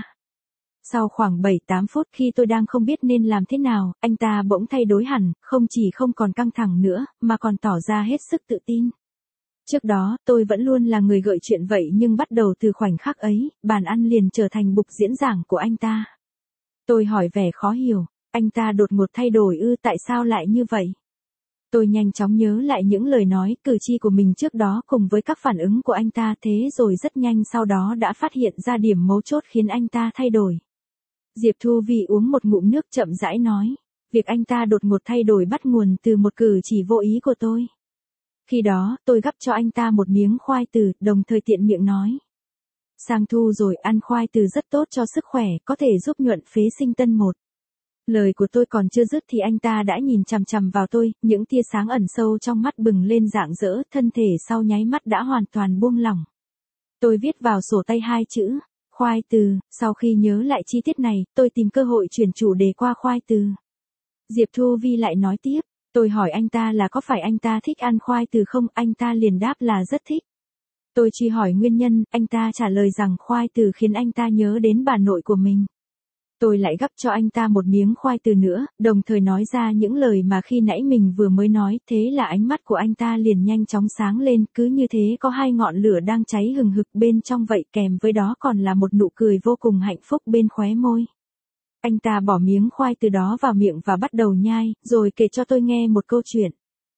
Sau khoảng 7-8 phút khi tôi đang không biết nên làm thế nào, anh ta bỗng thay đổi hẳn, không chỉ không còn căng thẳng nữa, mà còn tỏ ra hết sức tự tin. Trước đó, tôi vẫn luôn là người gợi chuyện vậy nhưng bắt đầu từ khoảnh khắc ấy, bàn ăn liền trở thành bục diễn giảng của anh ta. Tôi hỏi vẻ khó hiểu, anh ta đột ngột thay đổi ư, tại sao lại như vậy? Tôi nhanh chóng nhớ lại những lời nói, cử chỉ của mình trước đó cùng với các phản ứng của anh ta, thế rồi rất nhanh sau đó đã phát hiện ra điểm mấu chốt khiến anh ta thay đổi. Diệp Thu Vi uống một ngụm nước chậm rãi nói, việc anh ta đột ngột thay đổi bắt nguồn từ một cử chỉ vô ý của tôi. Khi đó, tôi gắp cho anh ta một miếng khoai từ, đồng thời tiện miệng nói. Sang thu rồi, ăn khoai từ rất tốt cho sức khỏe, có thể giúp nhuận phế sinh tân một. Lời của tôi còn chưa dứt thì anh ta đã nhìn chằm chằm vào tôi, những tia sáng ẩn sâu trong mắt bừng lên rạng rỡ, thân thể sau nháy mắt đã hoàn toàn buông lỏng. Tôi viết vào sổ tay 2 chữ. Khoai từ, sau khi nhớ lại chi tiết này, tôi tìm cơ hội chuyển chủ đề qua khoai từ. Diệp Thu Vi lại nói tiếp, tôi hỏi anh ta là có phải anh ta thích ăn khoai từ không, anh ta liền đáp là rất thích. Tôi truy hỏi nguyên nhân, anh ta trả lời rằng khoai từ khiến anh ta nhớ đến bà nội của mình. Tôi lại gắp cho anh ta một miếng khoai từ nữa, đồng thời nói ra những lời mà khi nãy mình vừa mới nói, thế là ánh mắt của anh ta liền nhanh chóng sáng lên, cứ như thế có 2 ngọn lửa đang cháy hừng hực bên trong vậy, kèm với đó còn là một nụ cười vô cùng hạnh phúc bên khóe môi. Anh ta bỏ miếng khoai từ đó vào miệng và bắt đầu nhai, rồi kể cho tôi nghe một câu chuyện.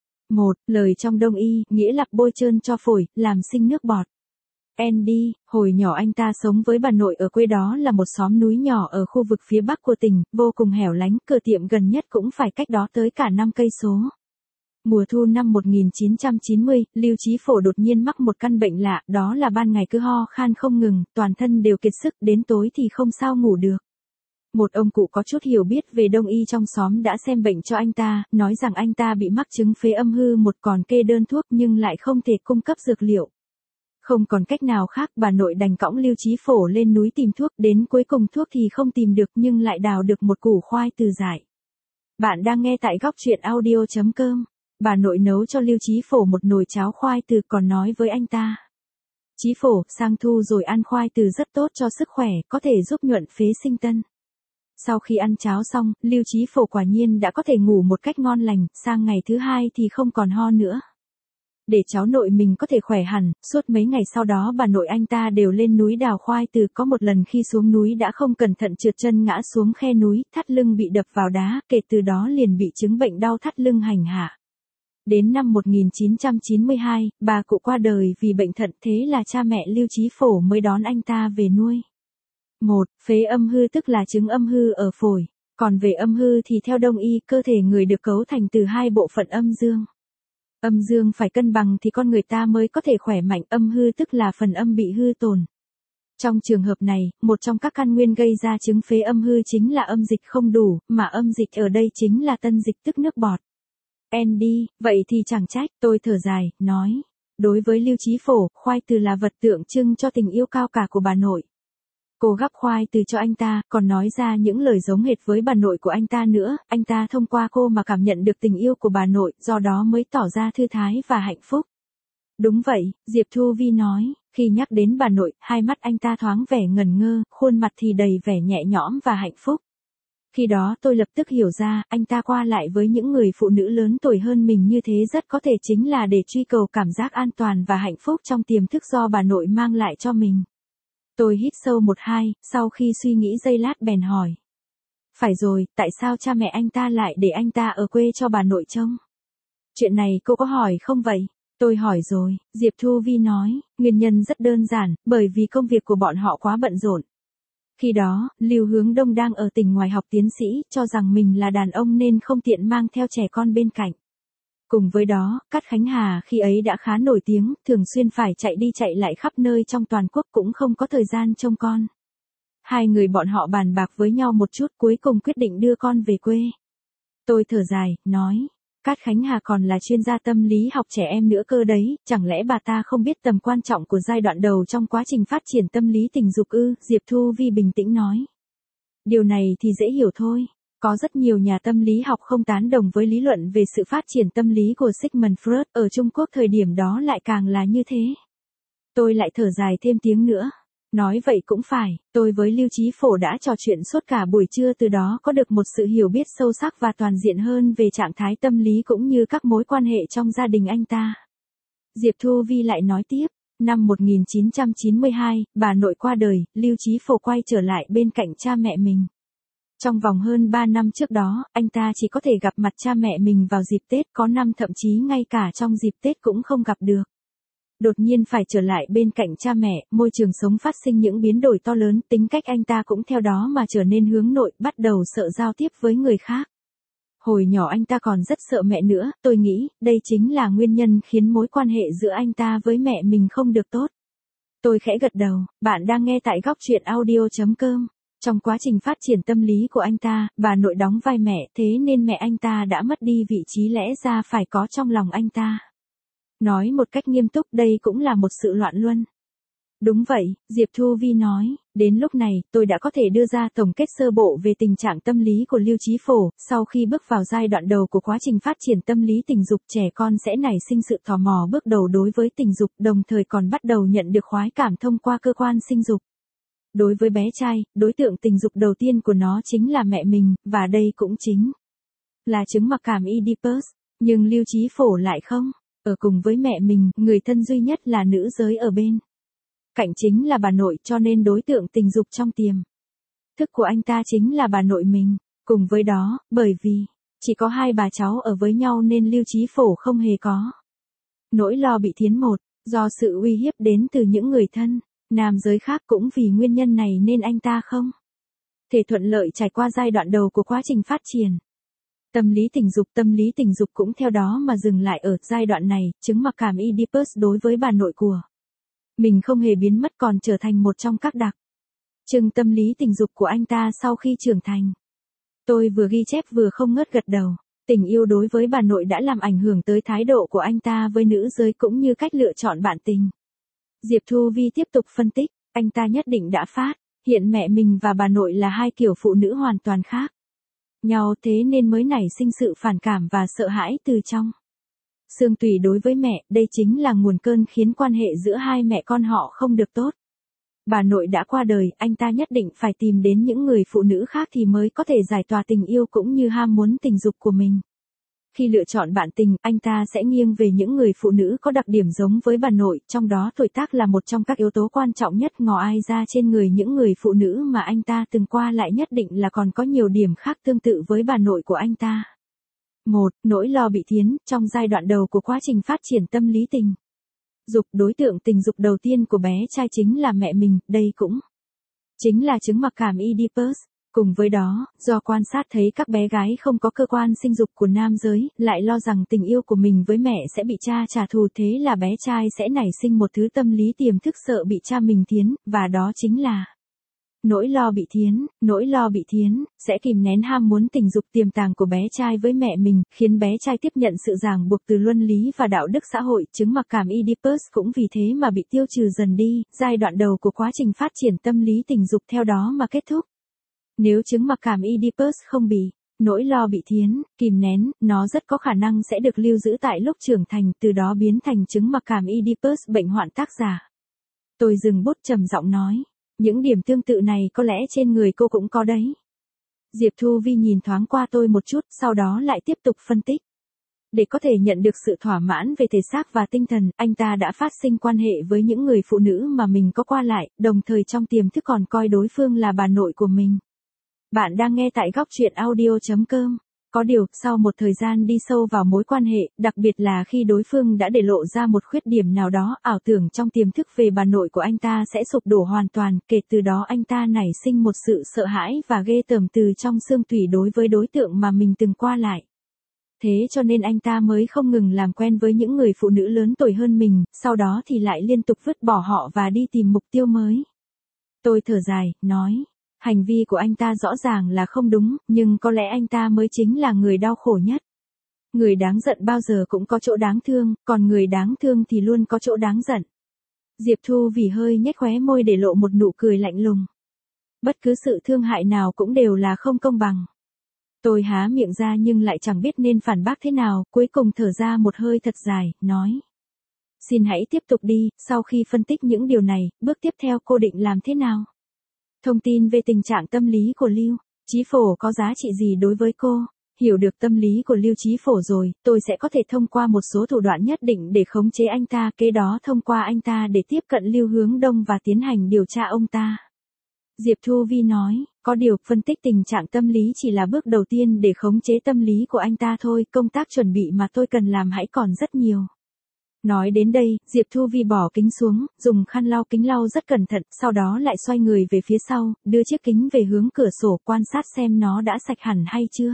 Lời trong Đông y, nghĩa là bôi trơn cho phổi, làm sinh nước bọt. Andy, hồi nhỏ anh ta sống với bà nội ở quê, đó là một xóm núi nhỏ ở khu vực phía bắc của tỉnh, vô cùng hẻo lánh, cửa tiệm gần nhất cũng phải cách đó tới cả 5 cây số. Mùa thu năm 1990, Lưu Chí Phổ đột nhiên mắc một căn bệnh lạ, đó là ban ngày cứ ho khan không ngừng, toàn thân đều kiệt sức, đến tối thì không sao ngủ được. Một ông cụ có chút hiểu biết về Đông y trong xóm đã xem bệnh cho anh ta, nói rằng anh ta bị mắc chứng phế âm hư một, còn kê đơn thuốc nhưng lại không thể cung cấp dược liệu. Không còn cách nào khác, bà nội đành cõng Lưu Chí Phổ lên núi tìm thuốc, đến cuối cùng thuốc thì không tìm được nhưng lại đào được một củ khoai từ dại. Bạn đang nghe tại góc truyện audio.com. Bà nội nấu cho Lưu Chí Phổ một nồi cháo khoai từ, còn nói với anh ta. Chí Phổ, sang thu rồi ăn khoai từ rất tốt cho sức khỏe, có thể giúp nhuận phế sinh tân. Sau khi ăn cháo xong, Lưu Chí Phổ quả nhiên đã có thể ngủ một cách ngon lành, sang ngày thứ 2 thì không còn ho nữa. Để cháu nội mình có thể khỏe hẳn, suốt mấy ngày sau đó bà nội anh ta đều lên núi đào khoai từ, có một lần khi xuống núi đã không cẩn thận trượt chân ngã xuống khe núi, thắt lưng bị đập vào đá, kể từ đó liền bị chứng bệnh đau thắt lưng hành hạ. Đến năm 1992, bà cụ qua đời vì bệnh thận, thế là cha mẹ Lưu Chí Phổ mới đón anh ta về nuôi. Phế âm hư tức là chứng âm hư ở phổi, còn về âm hư thì theo Đông y, cơ thể người được cấu thành từ 2 bộ phận âm dương. Âm dương phải cân bằng thì con người ta mới có thể khỏe mạnh, âm hư tức là phần âm bị hư tổn. Trong trường hợp này, một trong các căn nguyên gây ra chứng phế âm hư chính là âm dịch không đủ, mà âm dịch ở đây chính là tân dịch tức nước bọt. Andy, vậy thì chẳng trách, tôi thở dài, nói. Đối với Lưu Chí Phổ, khoai từ là vật tượng trưng cho tình yêu cao cả của bà nội. Cô gắp khoai từ cho anh ta, còn nói ra những lời giống hệt với bà nội của anh ta nữa, anh ta thông qua cô mà cảm nhận được tình yêu của bà nội, do đó mới tỏ ra thư thái và hạnh phúc. Đúng vậy, Diệp Thu Vi nói, khi nhắc đến bà nội, hai mắt anh ta thoáng vẻ ngẩn ngơ, khuôn mặt thì đầy vẻ nhẹ nhõm và hạnh phúc. Khi đó tôi lập tức hiểu ra, anh ta qua lại với những người phụ nữ lớn tuổi hơn mình như thế rất có thể chính là để truy cầu cảm giác an toàn và hạnh phúc trong tiềm thức do bà nội mang lại cho mình. Tôi hít sâu một hai, sau khi suy nghĩ giây lát bèn hỏi. Phải rồi, tại sao cha mẹ anh ta lại để anh ta ở quê cho bà nội trông? Chuyện này cô có hỏi không vậy? Tôi hỏi rồi, Diệp Thu Vi nói, nguyên nhân rất đơn giản, bởi vì công việc của bọn họ quá bận rộn. Khi đó, Lưu Hướng Đông đang ở tỉnh ngoài học tiến sĩ, cho rằng mình là đàn ông nên không tiện mang theo trẻ con bên cạnh. Cùng với đó, Cát Khánh Hà khi ấy đã khá nổi tiếng, thường xuyên phải chạy đi chạy lại khắp nơi trong toàn quốc cũng không có thời gian trông con. Hai người bọn họ bàn bạc với nhau một chút cuối cùng quyết định đưa con về quê. Tôi thở dài, nói. Cát Khánh Hà còn là chuyên gia tâm lý học trẻ em nữa cơ đấy, chẳng lẽ bà ta không biết tầm quan trọng của giai đoạn đầu trong quá trình phát triển tâm lý tình dục ư? Diệp Thu Vi bình tĩnh nói. Điều này thì dễ hiểu thôi. Có rất nhiều nhà tâm lý học không tán đồng với lý luận về sự phát triển tâm lý của Sigmund Freud, ở Trung Quốc thời điểm đó lại càng là như thế. Tôi lại thở dài thêm tiếng nữa. Nói vậy cũng phải, tôi với Lưu Chí Phổ đã trò chuyện suốt cả buổi trưa, từ đó có được một sự hiểu biết sâu sắc và toàn diện hơn về trạng thái tâm lý cũng như các mối quan hệ trong gia đình anh ta. Diệp Thu Vi lại nói tiếp, năm 1992, bà nội qua đời, Lưu Chí Phổ quay trở lại bên cạnh cha mẹ mình. Trong vòng hơn 3 năm trước đó, anh ta chỉ có thể gặp mặt cha mẹ mình vào dịp Tết, có năm thậm chí ngay cả trong dịp Tết cũng không gặp được. Đột nhiên phải trở lại bên cạnh cha mẹ, môi trường sống phát sinh những biến đổi to lớn, tính cách anh ta cũng theo đó mà trở nên hướng nội, bắt đầu sợ giao tiếp với người khác. Hồi nhỏ anh ta còn rất sợ mẹ nữa, tôi nghĩ, đây chính là nguyên nhân khiến mối quan hệ giữa anh ta với mẹ mình không được tốt. Tôi khẽ gật đầu, bạn đang nghe tại góc truyện audio.com. Trong quá trình phát triển tâm lý của anh ta, bà nội đóng vai mẹ, thế nên mẹ anh ta đã mất đi vị trí lẽ ra phải có trong lòng anh ta. Nói một cách nghiêm túc, đây cũng là một sự loạn luân. Đúng vậy, Diệp Thu Vi nói, đến lúc này, tôi đã có thể đưa ra tổng kết sơ bộ về tình trạng tâm lý của Lưu Chí Phổ, sau khi bước vào giai đoạn đầu của quá trình phát triển tâm lý tình dục, trẻ con sẽ nảy sinh sự tò mò bước đầu đối với tình dục, đồng thời còn bắt đầu nhận được khoái cảm thông qua cơ quan sinh dục. Đối với bé trai, đối tượng tình dục đầu tiên của nó chính là mẹ mình, và đây cũng chính là chứng mặc cảm Oedipus, nhưng Lưu Chí Phổ lại không. Ở cùng với mẹ mình, người thân duy nhất là nữ giới ở bên cạnh chính là bà nội, cho nên đối tượng tình dục trong tiềm thức của anh ta chính là bà nội mình. Cùng với đó, bởi vì chỉ có hai bà cháu ở với nhau nên Lưu Chí Phổ không hề có nỗi lo bị thiến một, do sự uy hiếp đến từ những người thân nam giới khác, cũng vì nguyên nhân này nên anh ta không thể thuận lợi trải qua giai đoạn đầu của quá trình phát triển tâm lý tình dục cũng theo đó mà dừng lại ở giai đoạn này. Chứng mặc cảm Oedipus đối với bà nội của mình không hề biến mất, còn trở thành một trong các đặc trưng tâm lý tình dục của anh ta sau khi trưởng thành. Tôi vừa ghi chép vừa không ngớt gật đầu. Tình yêu đối với bà nội đã làm ảnh hưởng tới thái độ của anh ta với nữ giới cũng như cách lựa chọn bạn tình. Diệp Thu Vi tiếp tục phân tích, anh ta nhất định đã phát hiện mẹ mình và bà nội là hai kiểu phụ nữ hoàn toàn khác nhau, thế nên mới nảy sinh sự phản cảm và sợ hãi từ trong xương tủy đối với mẹ. Đây chính là nguồn cơn khiến quan hệ giữa hai mẹ con họ không được tốt. Bà nội đã qua đời, anh ta nhất định phải tìm đến những người phụ nữ khác thì mới có thể giải tỏa tình yêu cũng như ham muốn tình dục của mình. Khi lựa chọn bạn tình, anh ta sẽ nghiêng về những người phụ nữ có đặc điểm giống với bà nội, trong đó tuổi tác là một trong các yếu tố quan trọng nhất. Ngò ai ra trên người những người phụ nữ mà anh ta từng qua lại nhất định là còn có nhiều điểm khác tương tự với bà nội của anh ta. 1. Nỗi lo bị thiến. Trong giai đoạn đầu của quá trình phát triển tâm lý tình dục, đối tượng tình dục đầu tiên của bé trai chính là mẹ mình, đây cũng chính là chứng mặc cảm Oedipus. Cùng với đó, do quan sát thấy các bé gái không có cơ quan sinh dục của nam giới, lại lo rằng tình yêu của mình với mẹ sẽ bị cha trả thù, thế là bé trai sẽ nảy sinh một thứ tâm lý tiềm thức sợ bị cha mình thiến, và đó chính là nỗi lo bị thiến, sẽ kìm nén ham muốn tình dục tiềm tàng của bé trai với mẹ mình, khiến bé trai tiếp nhận sự ràng buộc từ luân lý và đạo đức xã hội. Chứng mặc cảm Oedipus cũng vì thế mà bị tiêu trừ dần đi, giai đoạn đầu của quá trình phát triển tâm lý tình dục theo đó mà kết thúc. Nếu chứng mặc cảm Oedipus không bị nỗi lo bị thiến, kìm nén, nó rất có khả năng sẽ được lưu giữ tại lúc trưởng thành, từ đó biến thành chứng mặc cảm Oedipus bệnh hoạn. Tác giả. Tôi dừng bút trầm giọng nói. Những điểm tương tự này có lẽ trên người cô cũng có đấy. Diệp Thu Vi nhìn thoáng qua tôi một chút, sau đó lại tiếp tục phân tích. Để có thể nhận được sự thỏa mãn về thể xác và tinh thần, anh ta đã phát sinh quan hệ với những người phụ nữ mà mình có qua lại, đồng thời trong tiềm thức còn coi đối phương là bà nội của mình. Bạn đang nghe tại góc truyện audio.com. Có điều, sau một thời gian đi sâu vào mối quan hệ, đặc biệt là khi đối phương đã để lộ ra một khuyết điểm nào đó, ảo tưởng trong tiềm thức về bà nội của anh ta sẽ sụp đổ hoàn toàn, kể từ đó anh ta nảy sinh một sự sợ hãi và ghê tởm từ trong xương tủy đối với đối tượng mà mình từng qua lại. Thế cho nên anh ta mới không ngừng làm quen với những người phụ nữ lớn tuổi hơn mình, sau đó thì lại liên tục vứt bỏ họ và đi tìm mục tiêu mới. Tôi thở dài, nói. Hành vi của anh ta rõ ràng là không đúng, nhưng có lẽ anh ta mới chính là người đau khổ nhất. Người đáng giận bao giờ cũng có chỗ đáng thương, còn người đáng thương thì luôn có chỗ đáng giận. Diệp Thu vì hơi nhếch khóe môi để lộ một nụ cười lạnh lùng. Bất cứ sự thương hại nào cũng đều là không công bằng. Tôi há miệng ra nhưng lại chẳng biết nên phản bác thế nào, cuối cùng thở ra một hơi thật dài, nói. Xin hãy tiếp tục đi, sau khi phân tích những điều này, bước tiếp theo cô định làm thế nào? Thông tin về tình trạng tâm lý của Lưu Chí Phổ có giá trị gì đối với cô? Hiểu được tâm lý của Lưu Chí Phổ rồi, tôi sẽ có thể thông qua một số thủ đoạn nhất định để khống chế anh ta, kế đó thông qua anh ta để tiếp cận Lưu Hướng Đông và tiến hành điều tra ông ta. Diệp Thu Vi nói, có điều, phân tích tình trạng tâm lý chỉ là bước đầu tiên để khống chế tâm lý của anh ta thôi, công tác chuẩn bị mà tôi cần làm hãy còn rất nhiều. Nói đến đây, Diệp Thu Vi bỏ kính xuống, dùng khăn lau kính lau rất cẩn thận, sau đó lại xoay người về phía sau, đưa chiếc kính về hướng cửa sổ, quan sát xem nó đã sạch hẳn hay chưa.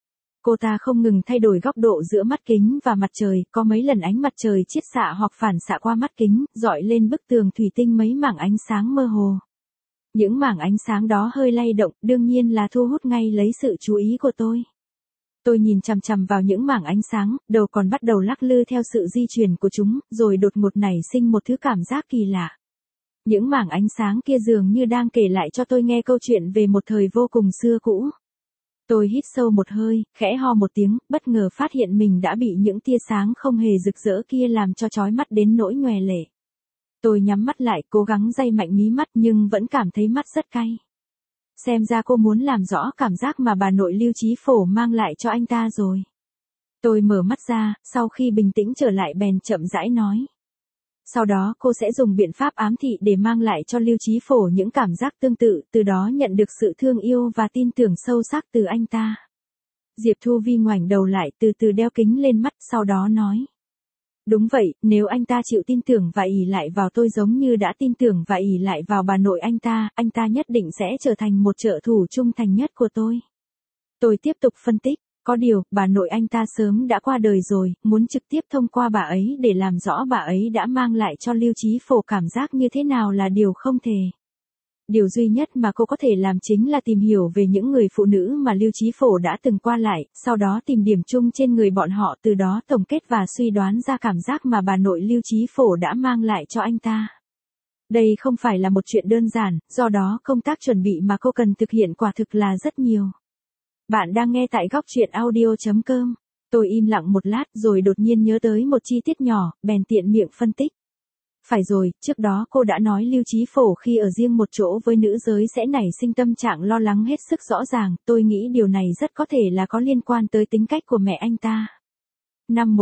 Cô ta không ngừng thay đổi góc độ giữa mắt kính và mặt trời, có mấy lần ánh mặt trời chiết xạ hoặc phản xạ qua mắt kính, dọi lên bức tường thủy tinh mấy mảng ánh sáng mơ hồ. Những mảng ánh sáng đó hơi lay động, đương nhiên là thu hút ngay lấy sự chú ý của tôi. Tôi nhìn chằm chằm vào những mảng ánh sáng, đầu còn bắt đầu lắc lư theo sự di chuyển của chúng, rồi đột ngột nảy sinh một thứ cảm giác kỳ lạ. Những mảng ánh sáng kia dường như đang kể lại cho tôi nghe câu chuyện về một thời vô cùng xưa cũ. Tôi hít sâu một hơi, khẽ ho một tiếng, bất ngờ phát hiện mình đã bị những tia sáng không hề rực rỡ kia làm cho chói mắt đến nỗi nhòe lệ. Tôi nhắm mắt lại, cố gắng day mạnh mí mắt nhưng vẫn cảm thấy mắt rất cay. Xem ra cô muốn làm rõ cảm giác mà bà nội Lưu Chí Phổ mang lại cho anh ta rồi. Tôi mở mắt ra, sau khi bình tĩnh trở lại bèn chậm rãi nói. Sau đó cô sẽ dùng biện pháp ám thị để mang lại cho Lưu Chí Phổ những cảm giác tương tự, từ đó nhận được sự thương yêu và tin tưởng sâu sắc từ anh ta. Diệp Thu Vi ngoảnh đầu lại, từ từ đeo kính lên mắt, sau đó nói. Đúng vậy, nếu anh ta chịu tin tưởng và ỷ lại vào tôi giống như đã tin tưởng và ỷ lại vào bà nội anh ta nhất định sẽ trở thành một trợ thủ trung thành nhất của tôi. Tôi tiếp tục phân tích, có điều, bà nội anh ta sớm đã qua đời rồi, muốn trực tiếp thông qua bà ấy để làm rõ bà ấy đã mang lại cho Lưu Chí Phổ cảm giác như thế nào là điều không thể. Điều duy nhất mà cô có thể làm chính là tìm hiểu về những người phụ nữ mà Lưu Chí Phổ đã từng qua lại, sau đó tìm điểm chung trên người bọn họ, từ đó tổng kết và suy đoán ra cảm giác mà bà nội Lưu Chí Phổ đã mang lại cho anh ta. Đây không phải là một chuyện đơn giản, do đó công tác chuẩn bị mà cô cần thực hiện quả thực là rất nhiều. Bạn đang nghe tại góc truyện audio.com. Tôi im lặng một lát rồi đột nhiên nhớ tới một chi tiết nhỏ, bèn tiện miệng phân tích. Phải rồi, trước đó cô đã nói Lưu Chí Phổ khi ở riêng một chỗ với nữ giới sẽ nảy sinh tâm trạng lo lắng hết sức rõ ràng, tôi nghĩ điều này rất có thể là có liên quan tới tính cách của mẹ anh ta. Năm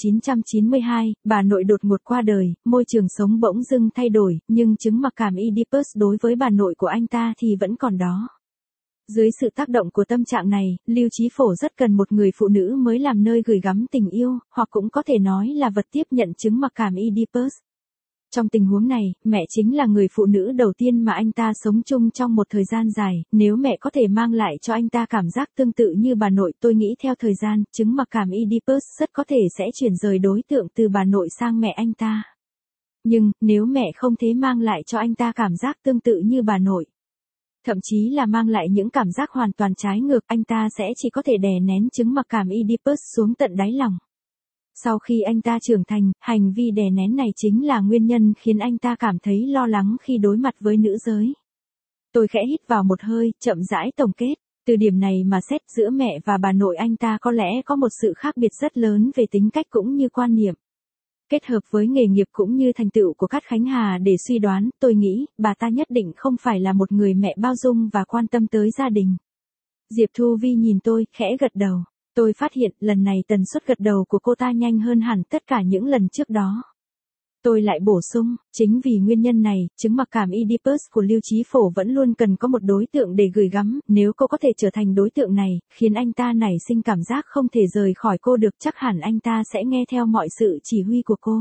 1992, bà nội đột ngột qua đời, môi trường sống bỗng dưng thay đổi, nhưng chứng mặc cảm Oedipus đối với bà nội của anh ta thì vẫn còn đó. Dưới sự tác động của tâm trạng này, Lưu Chí Phổ rất cần một người phụ nữ mới làm nơi gửi gắm tình yêu, hoặc cũng có thể nói là vật tiếp nhận chứng mặc cảm Oedipus. Trong tình huống này, mẹ chính là người phụ nữ đầu tiên mà anh ta sống chung trong một thời gian dài, nếu mẹ có thể mang lại cho anh ta cảm giác tương tự như bà nội, tôi nghĩ theo thời gian, chứng mặc cảm Oedipus rất có thể sẽ chuyển rời đối tượng từ bà nội sang mẹ anh ta. Nhưng, nếu mẹ không thể mang lại cho anh ta cảm giác tương tự như bà nội, thậm chí là mang lại những cảm giác hoàn toàn trái ngược, anh ta sẽ chỉ có thể đè nén chứng mặc cảm Oedipus xuống tận đáy lòng. Sau khi anh ta trưởng thành, hành vi đè nén này chính là nguyên nhân khiến anh ta cảm thấy lo lắng khi đối mặt với nữ giới. Tôi khẽ hít vào một hơi, chậm rãi tổng kết. Từ điểm này mà xét, giữa mẹ và bà nội anh ta có lẽ có một sự khác biệt rất lớn về tính cách cũng như quan niệm. Kết hợp với nghề nghiệp cũng như thành tựu của Cát Khánh Hà để suy đoán, tôi nghĩ, bà ta nhất định không phải là một người mẹ bao dung và quan tâm tới gia đình. Diệp Thu Vi nhìn tôi, khẽ gật đầu. Tôi phát hiện, lần này tần suất gật đầu của cô ta nhanh hơn hẳn tất cả những lần trước đó. Tôi lại bổ sung, chính vì nguyên nhân này, chứng mặc cảm Oedipus của Lưu Chí Phổ vẫn luôn cần có một đối tượng để gửi gắm, nếu cô có thể trở thành đối tượng này, khiến anh ta nảy sinh cảm giác không thể rời khỏi cô được, chắc hẳn anh ta sẽ nghe theo mọi sự chỉ huy của cô.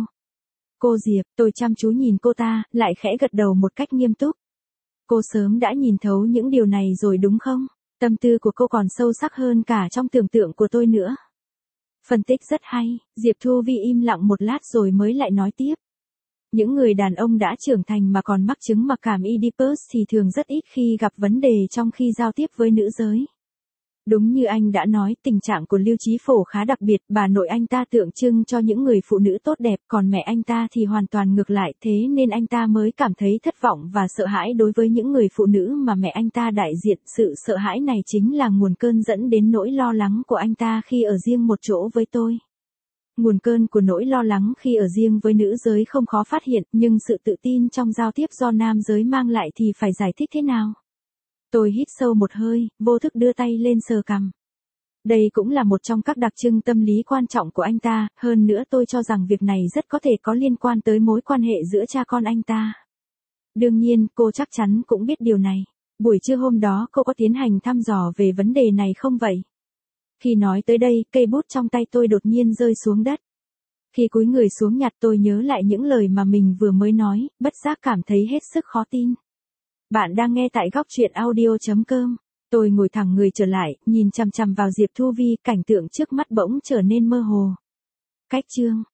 Cô Diệp, tôi chăm chú nhìn cô ta, lại khẽ gật đầu một cách nghiêm túc. Cô sớm đã nhìn thấu những điều này rồi đúng không? Tâm tư của cô còn sâu sắc hơn cả trong tưởng tượng của tôi nữa. Phân tích rất hay, Diệp Thu Vi im lặng một lát rồi mới lại nói tiếp. Những người đàn ông đã trưởng thành mà còn mắc chứng mặc cảm Oedipus thì thường rất ít khi gặp vấn đề trong khi giao tiếp với nữ giới. Đúng như anh đã nói, tình trạng của Lưu Chí Phổ khá đặc biệt, bà nội anh ta tượng trưng cho những người phụ nữ tốt đẹp, còn mẹ anh ta thì hoàn toàn ngược lại, thế nên anh ta mới cảm thấy thất vọng và sợ hãi đối với những người phụ nữ mà mẹ anh ta đại diện. Sự sợ hãi này chính là nguồn cơn dẫn đến nỗi lo lắng của anh ta khi ở riêng một chỗ với tôi. Nguồn cơn của nỗi lo lắng khi ở riêng với nữ giới không khó phát hiện, nhưng sự tự tin trong giao tiếp do nam giới mang lại thì phải giải thích thế nào? Tôi hít sâu một hơi, vô thức đưa tay lên sờ cằm. Đây cũng là một trong các đặc trưng tâm lý quan trọng của anh ta, hơn nữa tôi cho rằng việc này rất có thể có liên quan tới mối quan hệ giữa cha con anh ta. Đương nhiên, cô chắc chắn cũng biết điều này. Buổi trưa hôm đó cô có tiến hành thăm dò về vấn đề này không vậy? Khi nói tới đây, cây bút trong tay tôi đột nhiên rơi xuống đất. Khi cúi người xuống nhặt, tôi nhớ lại những lời mà mình vừa mới nói, bất giác cảm thấy hết sức khó tin. Bạn đang nghe tại góc truyện audio.com. Tôi ngồi thẳng người trở lại, nhìn chằm chằm vào Diệp Thu Vi, cảnh tượng trước mắt bỗng trở nên mơ hồ. Cách chương